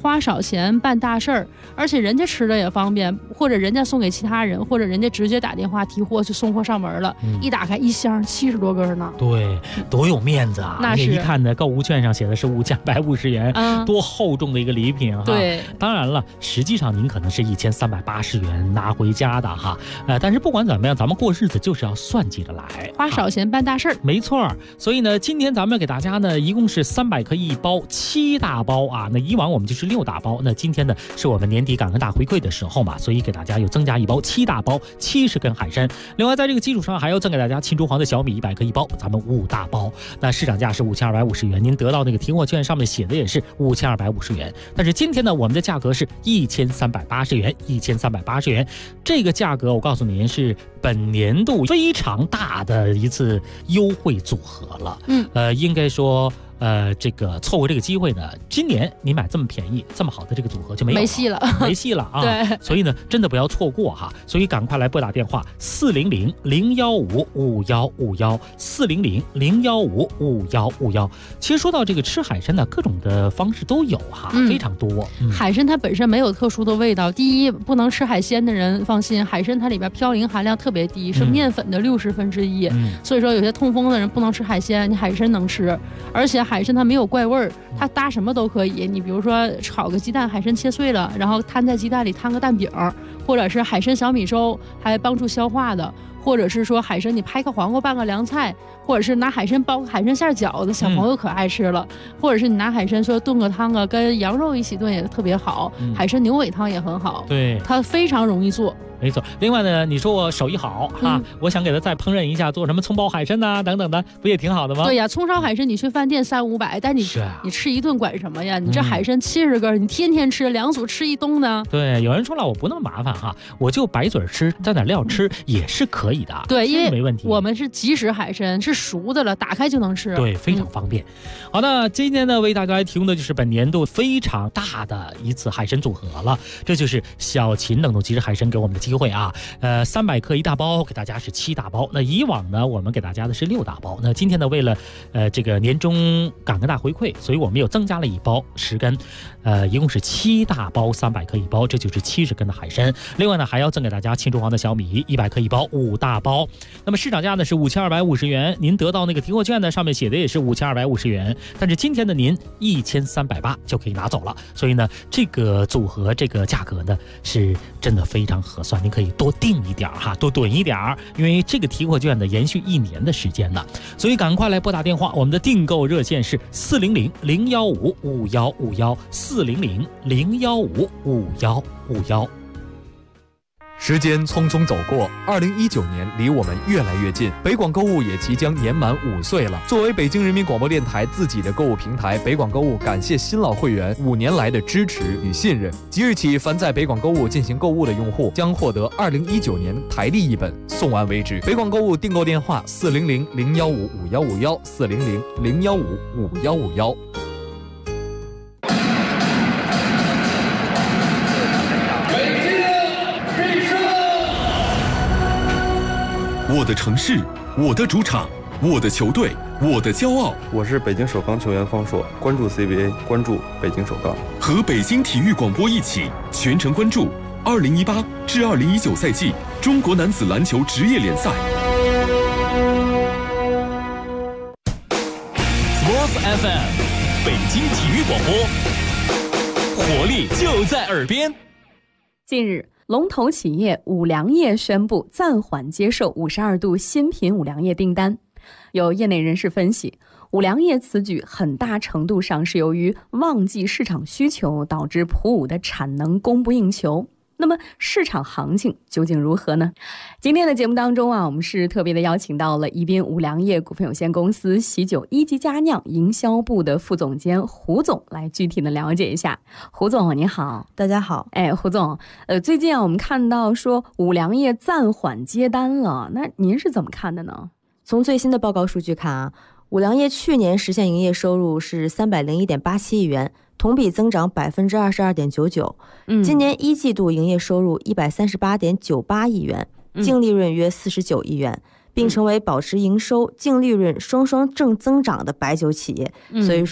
S14: 花少钱办大事儿，而且人家吃的也方便，或者人家送给其他人，或者人家直接打电话提货就送货上门了，一打开一箱70多根呢。
S12: 对，多有面子啊！
S14: 那是
S12: 一看呢，购物券上写的是5250元，多厚重的一个礼品哈。
S14: 对，
S12: 当然了，实际上您可能是1380元拿回家的哈。但是不管怎么样，咱们过日子就是要算计着来，
S14: 花少钱办大事儿。
S12: 没错，所以呢，今天咱们给大家呢，一共是300克一包，7大包啊。那以往我们就是6大包，那今天呢，是我们年底感恩大回馈的时候嘛，所以给大家又增加一包7大包，70根海参。另外在这个基础上还要赠给大家青竹黄的小米100克一包，咱们5大包。那市场价是5250元，您得到那个提货券上面写的也是5250元，但是今天呢，我们的价格是1380元，1380元。这个价格我告诉您是本年度非常大的一次优惠组合了。应该说这个错过这个机会呢，今年你买这么便宜这么好的这个组合就没戏了啊！
S14: 对，
S12: 所以呢，真的不要错过哈！所以赶快来拨打电话400-015-5151，400-015-5151。其实说到这个吃海参呢，各种的方式都有哈，非常多。
S14: 海参它本身没有特殊的味道，第一，不能吃海鲜的人放心，海参它里边嘌呤含量特别低，是面粉的1/60，所以说有些痛风的人不能吃海鲜，你海参能吃，而且海参它没有怪味儿，它搭什么都可以。你比如说炒个鸡蛋，海参切碎了，然后摊在鸡蛋里摊个蛋饼，或者是海参小米粥，还帮助消化的。或者是说海参你拍个黄瓜拌个凉菜，或者是拿海参包个海参馅饺子，小朋友可爱吃了。或者是你拿海参说炖个汤啊，跟羊肉一起炖也特别好。海参牛尾汤也很好，
S12: 对，
S14: 它非常容易做。
S12: 没错，另外呢，你说我手艺好哈，我想给它再烹饪一下，做什么葱爆海参呐等等的，不也挺好的吗？
S14: 对呀，葱烧海参你去饭店300-500，但你吃一顿管什么呀？你这海参70根，你天天吃，2组吃一冬呢？
S12: 对，有人说了，我不那么麻烦哈，我就白嘴吃，蘸点料吃也是可以的。
S14: 对，因为
S12: 没问题，
S14: 我们是即食海参，是熟的了，打开就能吃。
S12: 对，非常方便。好的，今天呢为大家来提供的就是本年度非常大的一次海参组合了，这就是小秦冷冻即食海参给我们的机会啊。300克一大包，给大家是7大包。那以往呢，我们给大家的是6大包。那今天呢，为了这个年终感恩大回馈，所以我们又增加了一包10根，一共是7大包，300克一包，这就是70根的海参。另外呢，还要赠给大家青竹黄的小米100克一包，5大包。那么市场价呢是5250元，您得到那个提货券呢，上面写的也是5250元，但是今天的您1380就可以拿走了。所以呢，这个组合这个价格呢是真的非常合算，您可以多订一点哈，多囤一点，因为这个提货券呢延续1年的时间呢，所以赶快来拨打电话，我们的订购热线是400-015-5151，400-015-5151。
S11: 时间匆匆走过，2019年离我们越来越近，北广购物也即将年满5岁了。作为北京人民广播电台自己的购物平台，北广购物感谢新老会员5年来的支持与信任。即日起，凡在北广购物进行购物的用户将获得2019年台历一本，送完为止。北广购物订购电话：400-015-5151，400-015-5151。
S7: 我的城市，我的主场，我的球队，我的骄傲。
S15: 我是北京首钢球员方硕，关注 CBA， 关注北京首钢。
S7: 和北京体育广播一起全程关注2018至2019赛季中国男子篮球职业联赛。
S11: Sports FM， 北京体育广播，活力就在耳边。
S16: 近日，龙头企业五粮液宣布暂缓接受52度新品五粮液订单。有业内人士分析，五粮液此举很大程度上是由于旺季市场需求导致普五的产能供不应求。那么市场行情究竟如何呢？今天的节目当中我们是特别的邀请到了宜宾五粮液股份有限公司喜酒一级佳酿营销部的副总监胡总来具体的了解一下。胡总你好。
S17: 大家好。
S16: 胡总，最近我们看到说五粮液暂缓接单了，那您是怎么看的呢？
S17: 从最新的报告数据看五粮液去年实现营业收入是301.87亿元，同比增长22.99%。今年一季度营业收入138.98亿元，净利润约49亿元，并成为保持营收、净利润双双正增长的白酒企业。所以说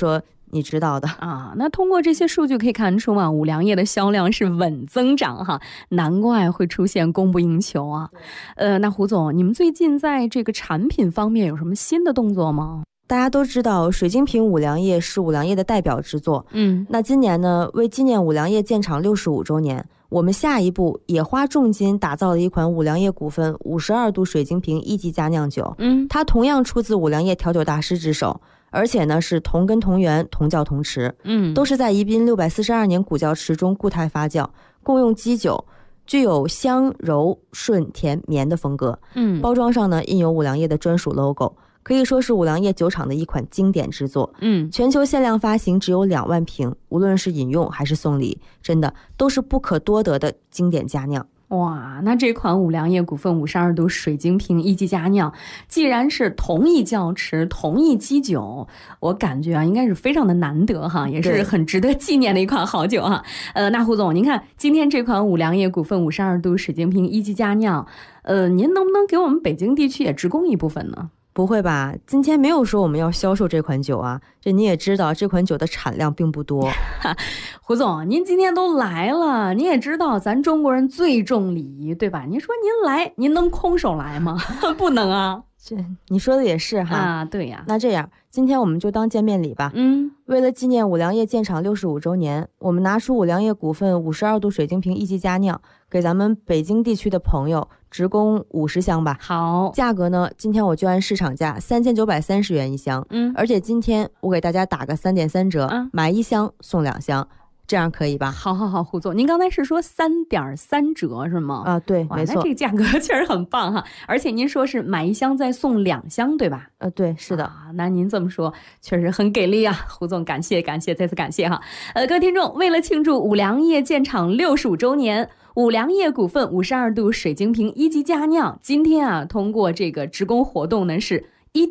S17: 你知道的
S16: 啊。那通过这些数据可以看出啊，五粮液的销量是稳增长哈，难怪会出现供不应求啊。那胡总，你们最近在这个产品方面有什么新的动作吗？
S17: 大家都知道水晶瓶五粮液是五粮液的代表之作，那今年呢，为纪念五粮液建厂65周年，我们下一步也花重金打造了一款五粮液股份52度水晶瓶1级佳酿酒，它同样出自五粮液调酒大师之手，而且呢是同根同源同窖同池，都是在宜宾642年古窖池中固态发酵，共用基酒，具有香柔顺甜绵的风格，包装上呢印有五粮液的专属 logo，可以说是五粮液酒厂的一款经典之作，全球限量发行只有2万瓶，无论是饮用还是送礼，真的都是不可多得的经典佳酿。
S16: 哇，那这款五粮液股份52度水晶瓶1级佳酿，既然是同一窖池同一基酒，我感觉啊应该是非常的难得哈，也是很值得纪念的一款好酒哈。那胡总，您看今天这款五粮液股份52度水晶瓶1级佳酿，您能不能给我们北京地区也直供一部分呢？
S17: 不会吧，今天没有说我们要销售这款酒啊，这你也知道这款酒的产量并不多。
S16: 胡总，您今天都来了，你也知道咱中国人最重礼仪，对吧？您说您来，您能空手来吗？不能啊。
S17: 这你说的也是哈
S16: 啊，对呀。
S17: 那这样，今天我们就当见面礼吧。为了纪念五粮液建厂65周年，我们拿出五粮液股份52度水晶瓶1级佳酿，给咱们北京地区的朋友直供50箱吧。
S16: 好，
S17: 价格呢，今天我就按市场价3930元一箱，而且今天我给大家打个3.3折，买1箱送2箱。这样可以吧？
S16: 好，胡总，您刚才是说3.3折是吗？
S17: 啊，对，没错。
S16: 那这个价格确实很棒哈，而且您说是买1箱再送2箱，对吧？
S17: 对，是的。
S16: 那您这么说确实很给力啊，胡总，感谢，再次感谢哈。各位听众，为了庆祝五粮液建厂65周年，五粮液股份52度水晶瓶1级佳酿，今天啊，通过这个直供活动呢是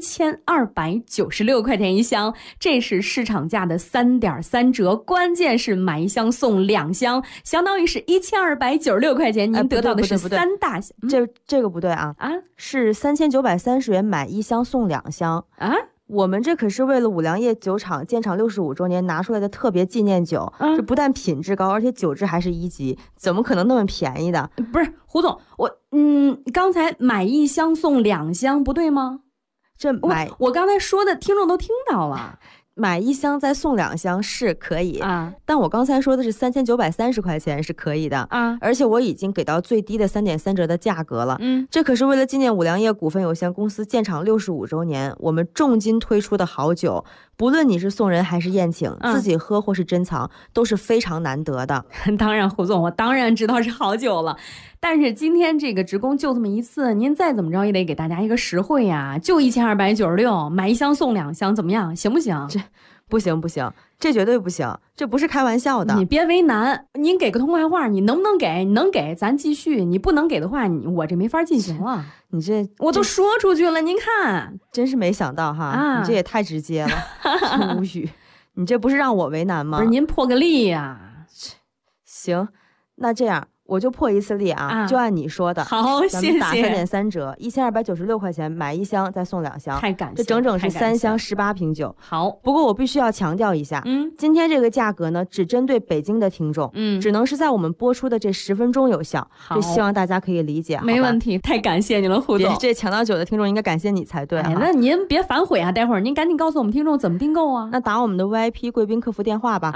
S16: 1296块钱一箱，这是市场价的3.3折，关键是买1箱送2箱，相当于是1296块钱，您得到的是3大箱。
S17: 这个不对啊，是3930元买1箱送2箱啊。我们这可是为了五粮液酒厂建厂65周年拿出来的特别纪念酒，这不但品质高，而且酒质还是1级，怎么可能那么便宜的？
S16: 不是胡总，刚才买1箱送2箱不对吗？我刚才说的听众都听到了，
S17: 买1箱再送2箱是可以啊，但我刚才说的是3930块钱是可以的啊，而且我已经给到最低的3.3折的价格了，这可是为了纪念五粮液股份有限公司建厂65周年，我们重金推出的好酒，不论你是送人还是宴请，自己喝或是珍藏，都是非常难得的。
S16: 当然，胡总，我当然知道是好酒了。但是今天这个直供就这么一次，您再怎么着也得给大家一个实惠呀，就1296，买1箱送2箱，怎么样？行不行？
S17: 这不行，这绝对不行，这不是开玩笑的。
S16: 你别为难，您给个痛快话，你能不能给？你能给咱继续，你不能给的话，我这没法进行了。
S17: 你这
S16: 我都说出去了，您看，
S17: 真是没想到哈，你这也太直接了，无语。你这不是让我为难吗？
S16: 不是您破个例呀。
S17: 行，那这样。我就破一次例啊，就按你说的。
S16: 好，谢谢。
S17: 咱们打3.3折，1296块钱买1箱再送2箱，
S16: 太感谢，
S17: 这整整是3箱18瓶酒。
S16: 好，
S17: 不过我必须要强调一下，今天这个价格呢，只针对北京的听众，只能是在我们播出的这10分钟有效。这希望大家可以理解。
S16: 没问题，太感谢你了，胡总。
S17: 这抢到酒的听众应该感谢你才对。
S16: 那您别反悔啊，待会儿您赶紧告诉我们听众怎么订购啊。
S17: 那打我们的 VIP 贵宾客服电话吧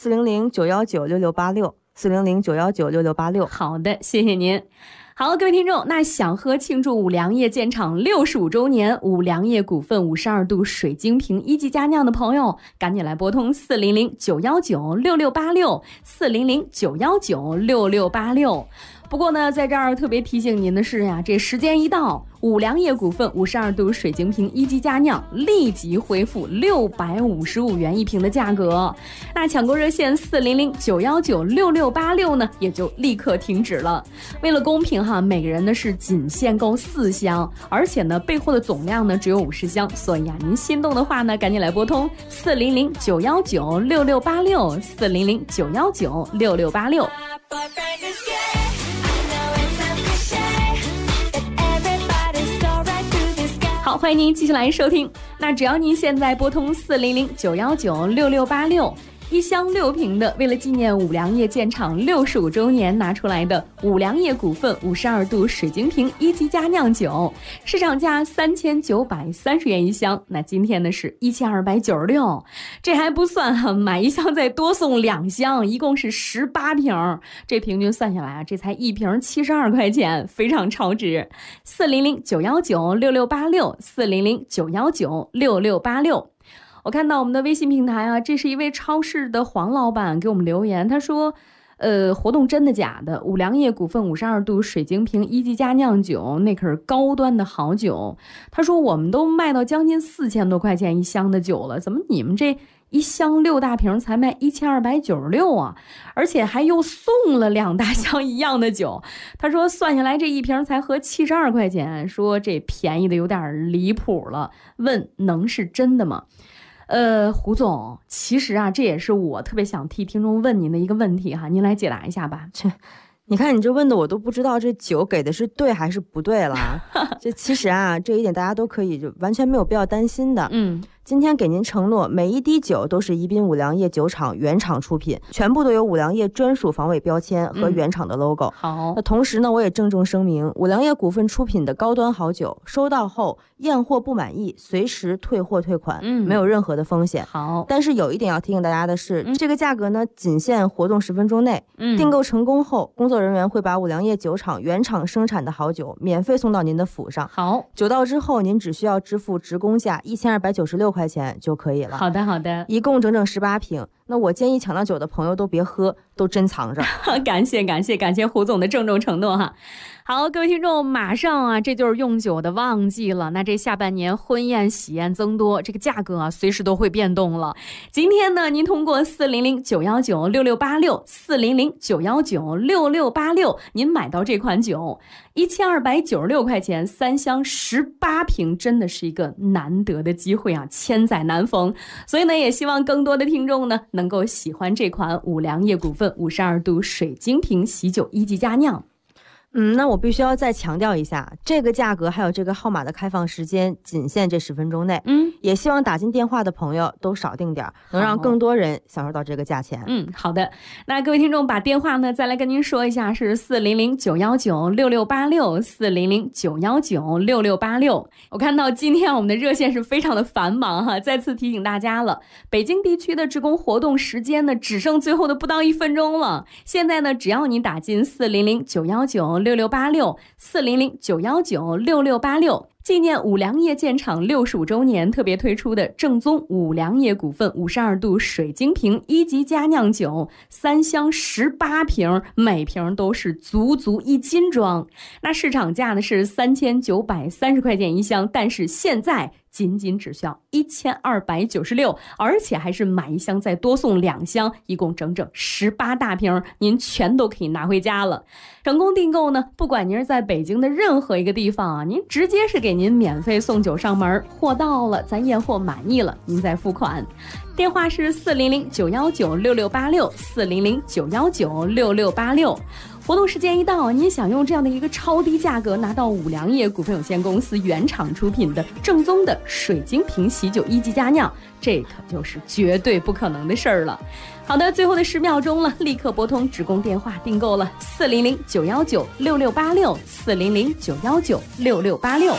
S17: ，400-919-6686。400-919-6686。
S16: 好的，谢谢您。好，各位听众，那想喝庆祝五粮液建厂65周年五粮液股份52度水晶瓶1级佳酿的朋友，赶紧来拨通400-919-6686 400-919-6686。不过呢，在这儿特别提醒您的是呀，这时间一到，五粮液股份52度水晶瓶1级佳酿立即恢复655元一瓶的价格。那抢购热线400-919-6686呢，也就立刻停止了。为了公平哈，每个人呢是仅限购4箱，而且呢备货的总量呢只有50箱，所以啊，您心动的话呢，赶紧来拨通400-919-6686 400-919-6686。 好，欢迎您继续来收听。那只要您现在拨通400-919-6686。一箱6瓶的，为了纪念五粮液建厂65周年拿出来的五粮液股份52度水晶瓶1级佳酿酒，市场价3930元一箱，那今天呢是1296，这还不算哈，买一箱再多送2箱，一共是18瓶，这平均算下来啊，这才一瓶72块钱，非常超值。400-919-6686，400-919-6686。我看到我们的微信平台啊，这是一位超市的黄老板给我们留言，他说活动真的假的？五粮液股份52度水晶瓶1级佳酿酒，那可是高端的好酒。他说我们都卖到将近4000多块钱一箱的酒了，怎么你们这一箱6大瓶才卖1296啊？而且还又送了2大箱一样的酒。他说算下来这一瓶才合72块钱，说这便宜的有点离谱了，问能是真的吗？胡总，其实啊，这也是我特别想替听众问您的一个问题哈，您来解答一下吧。
S17: 你看你这问的我都不知道这酒给的是对还是不对了。这其实啊，这一点大家都可以就完全没有必要担心的。今天给您承诺，每一滴酒都是宜宾五粮液酒厂原厂出品，全部都有五粮液专属防伪标签和原厂的 logo。好，那同时呢，我也郑重声明，五粮液股份出品的高端好酒，收到后验货不满意，随时退货退款，没有任何的风险。好，但是有一点要提醒大家的是，这个价格呢，仅限活动10分钟内。订购成功后，工作人员会把五粮液酒厂原厂生产的好酒免费送到您的府上。好，酒到之后，您只需要支付职工价1296块钱就可以了。好的，好的，一共整整18瓶。那我建议抢到酒的朋友都别喝，都珍藏着。感谢胡总的郑重承诺哈。好，各位听众，马上啊，这就是用酒的旺季了。那这下半年婚宴喜宴增多，这个价格啊，随时都会变动了。今天呢，您通过400-919-6686，400-919-6686，您买到这款酒，1296块钱，3箱18瓶，真的是一个难得的机会啊，千载难逢。所以呢，也希望更多的听众呢，能够喜欢这款五粮液股份52度水晶瓶喜酒1级佳酿。那我必须要再强调一下，这个价格还有这个号码的开放时间仅限这10分钟内。也希望打进电话的朋友都少订点，能让更多人享受到这个价钱。好的。那各位听众把电话呢再来跟您说一下，是400-919-6686，400-919-6686。我看到今天我们的热线是非常的繁忙哈，再次提醒大家了，北京地区的职工活动时间呢只剩最后的不到1分钟了。现在呢，只要你打进400-919-6686，400-919-6686，纪念五粮液建厂65周年特别推出的正宗五粮液股份52度水晶瓶1级佳酿酒，3箱18瓶，每瓶都是足1斤装。那市场价呢是3930块钱一箱，但是现在仅只需要1296，而且还是买一箱再多送2箱，一共整整18大瓶，您全都可以拿回家了。成功订购呢，不管您是在北京的任何一个地方啊，您直接是给您免费送酒上门，货到了咱验货满意了，您再付款。电话是400-919-6686，400-919-6686。活动时间一到，您想用这样的一个超低价格拿到五粮液股份有限公司原厂出品的正宗的水晶瓶喜酒1级佳酿，这可就是绝对不可能的事儿了。好的，最后的10秒钟了，立刻拨通职工电话订购了400-919-6686，400-919-6686。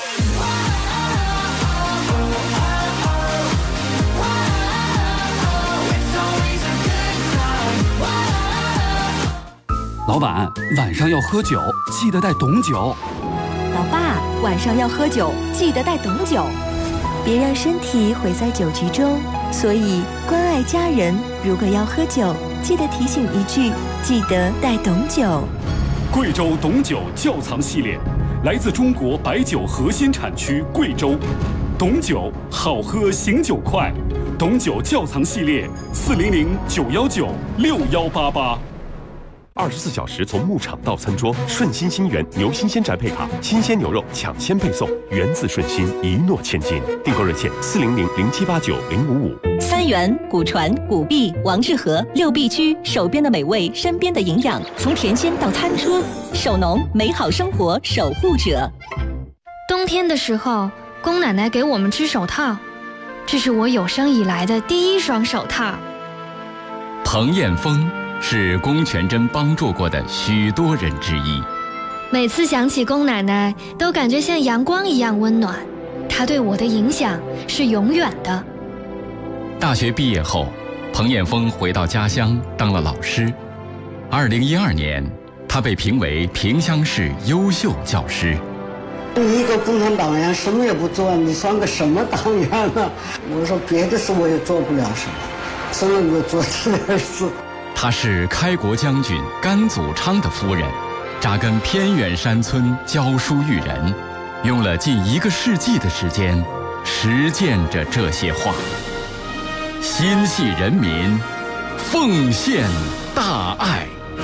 S18: 老板，晚上要喝酒，记得带懂酒。
S19: 老爸，晚上要喝酒，记得带懂酒。别让身体毁在酒局中，所以关爱家人，如果要喝酒，记得提醒一句，记得带懂酒。
S18: 贵州懂酒窖藏系列，来自中国白酒核心产区贵州。懂酒好喝，醒酒快。懂酒窖藏系列，400-919-6188。
S3: 24小时从牧场到餐桌，顺心新源牛新鲜宅配卡，新鲜牛肉抢先配送，源自顺心，一诺千金。订购热线400-0789-055。
S6: 三元、古传、古碧、王致和6必居，手边的美味，身边的营养，从甜心到餐桌，手农美好生活守护者。
S20: 冬天的时候， 龚奶奶给我们织手套，这是我有生以来的第一双手套。
S21: 彭艳峰是龚全珍帮助过的许多人之一。
S20: 每次想起龚奶奶，都感觉像阳光一样温暖。她对我的影响是永远的。
S21: 大学毕业后，彭艳峰回到家乡当了老师。2012年，他被评为萍乡市优秀教师。
S22: 你一个共产党员什么也不做，你算个什么党员呢？我说别的事我也做不了什么，只能够做这点事。
S21: 她是开国将军甘祖昌的夫人，扎根偏远山村教书育人，用了近1个世纪的时间，实践着这些话。心系人民，奉献大爱。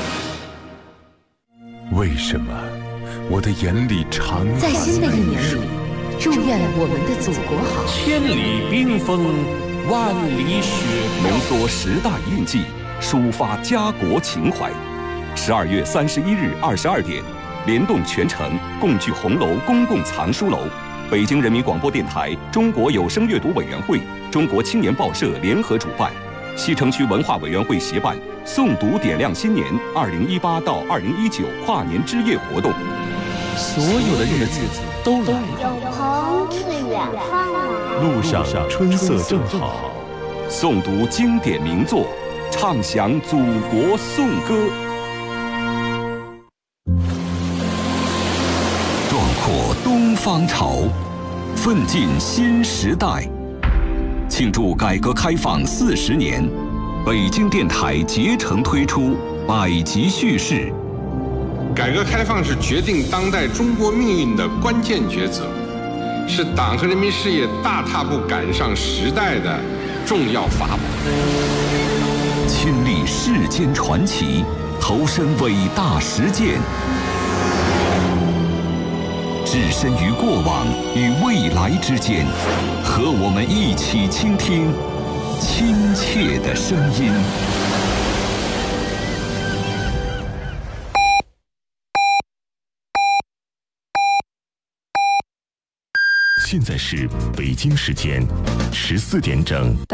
S1: 为什么我的眼里常
S23: 在新的一年里，祝愿我们的祖国好。
S24: 千里冰封，万里雪飘，
S7: 浓缩10大印记，抒发家国情怀。12月31日22点，联动全城，共聚红楼公共藏书楼。北京人民广播电台、中国有声阅读委员会、中国青年报社联合主办，西城区文化委员会协办诵读点亮新年2018到2019跨年之夜活动。
S24: 所有的日子都来了，
S25: 有朋自远方来，
S1: 路上春色正好。
S7: 诵读经典名作，唱响祖国颂歌。壮阔东方潮，奋进新时代。庆祝改革开放40年，北京电台竭诚推出百集叙事。
S26: 改革开放是决定当代中国命运的关键抉择，是党和人民事业大踏步赶上时代的重要法宝。
S7: 亲历世间传奇，投身伟大实践，置身于过往与未来之间，和我们一起倾听亲切的声音。
S1: 现在是北京时间14点整。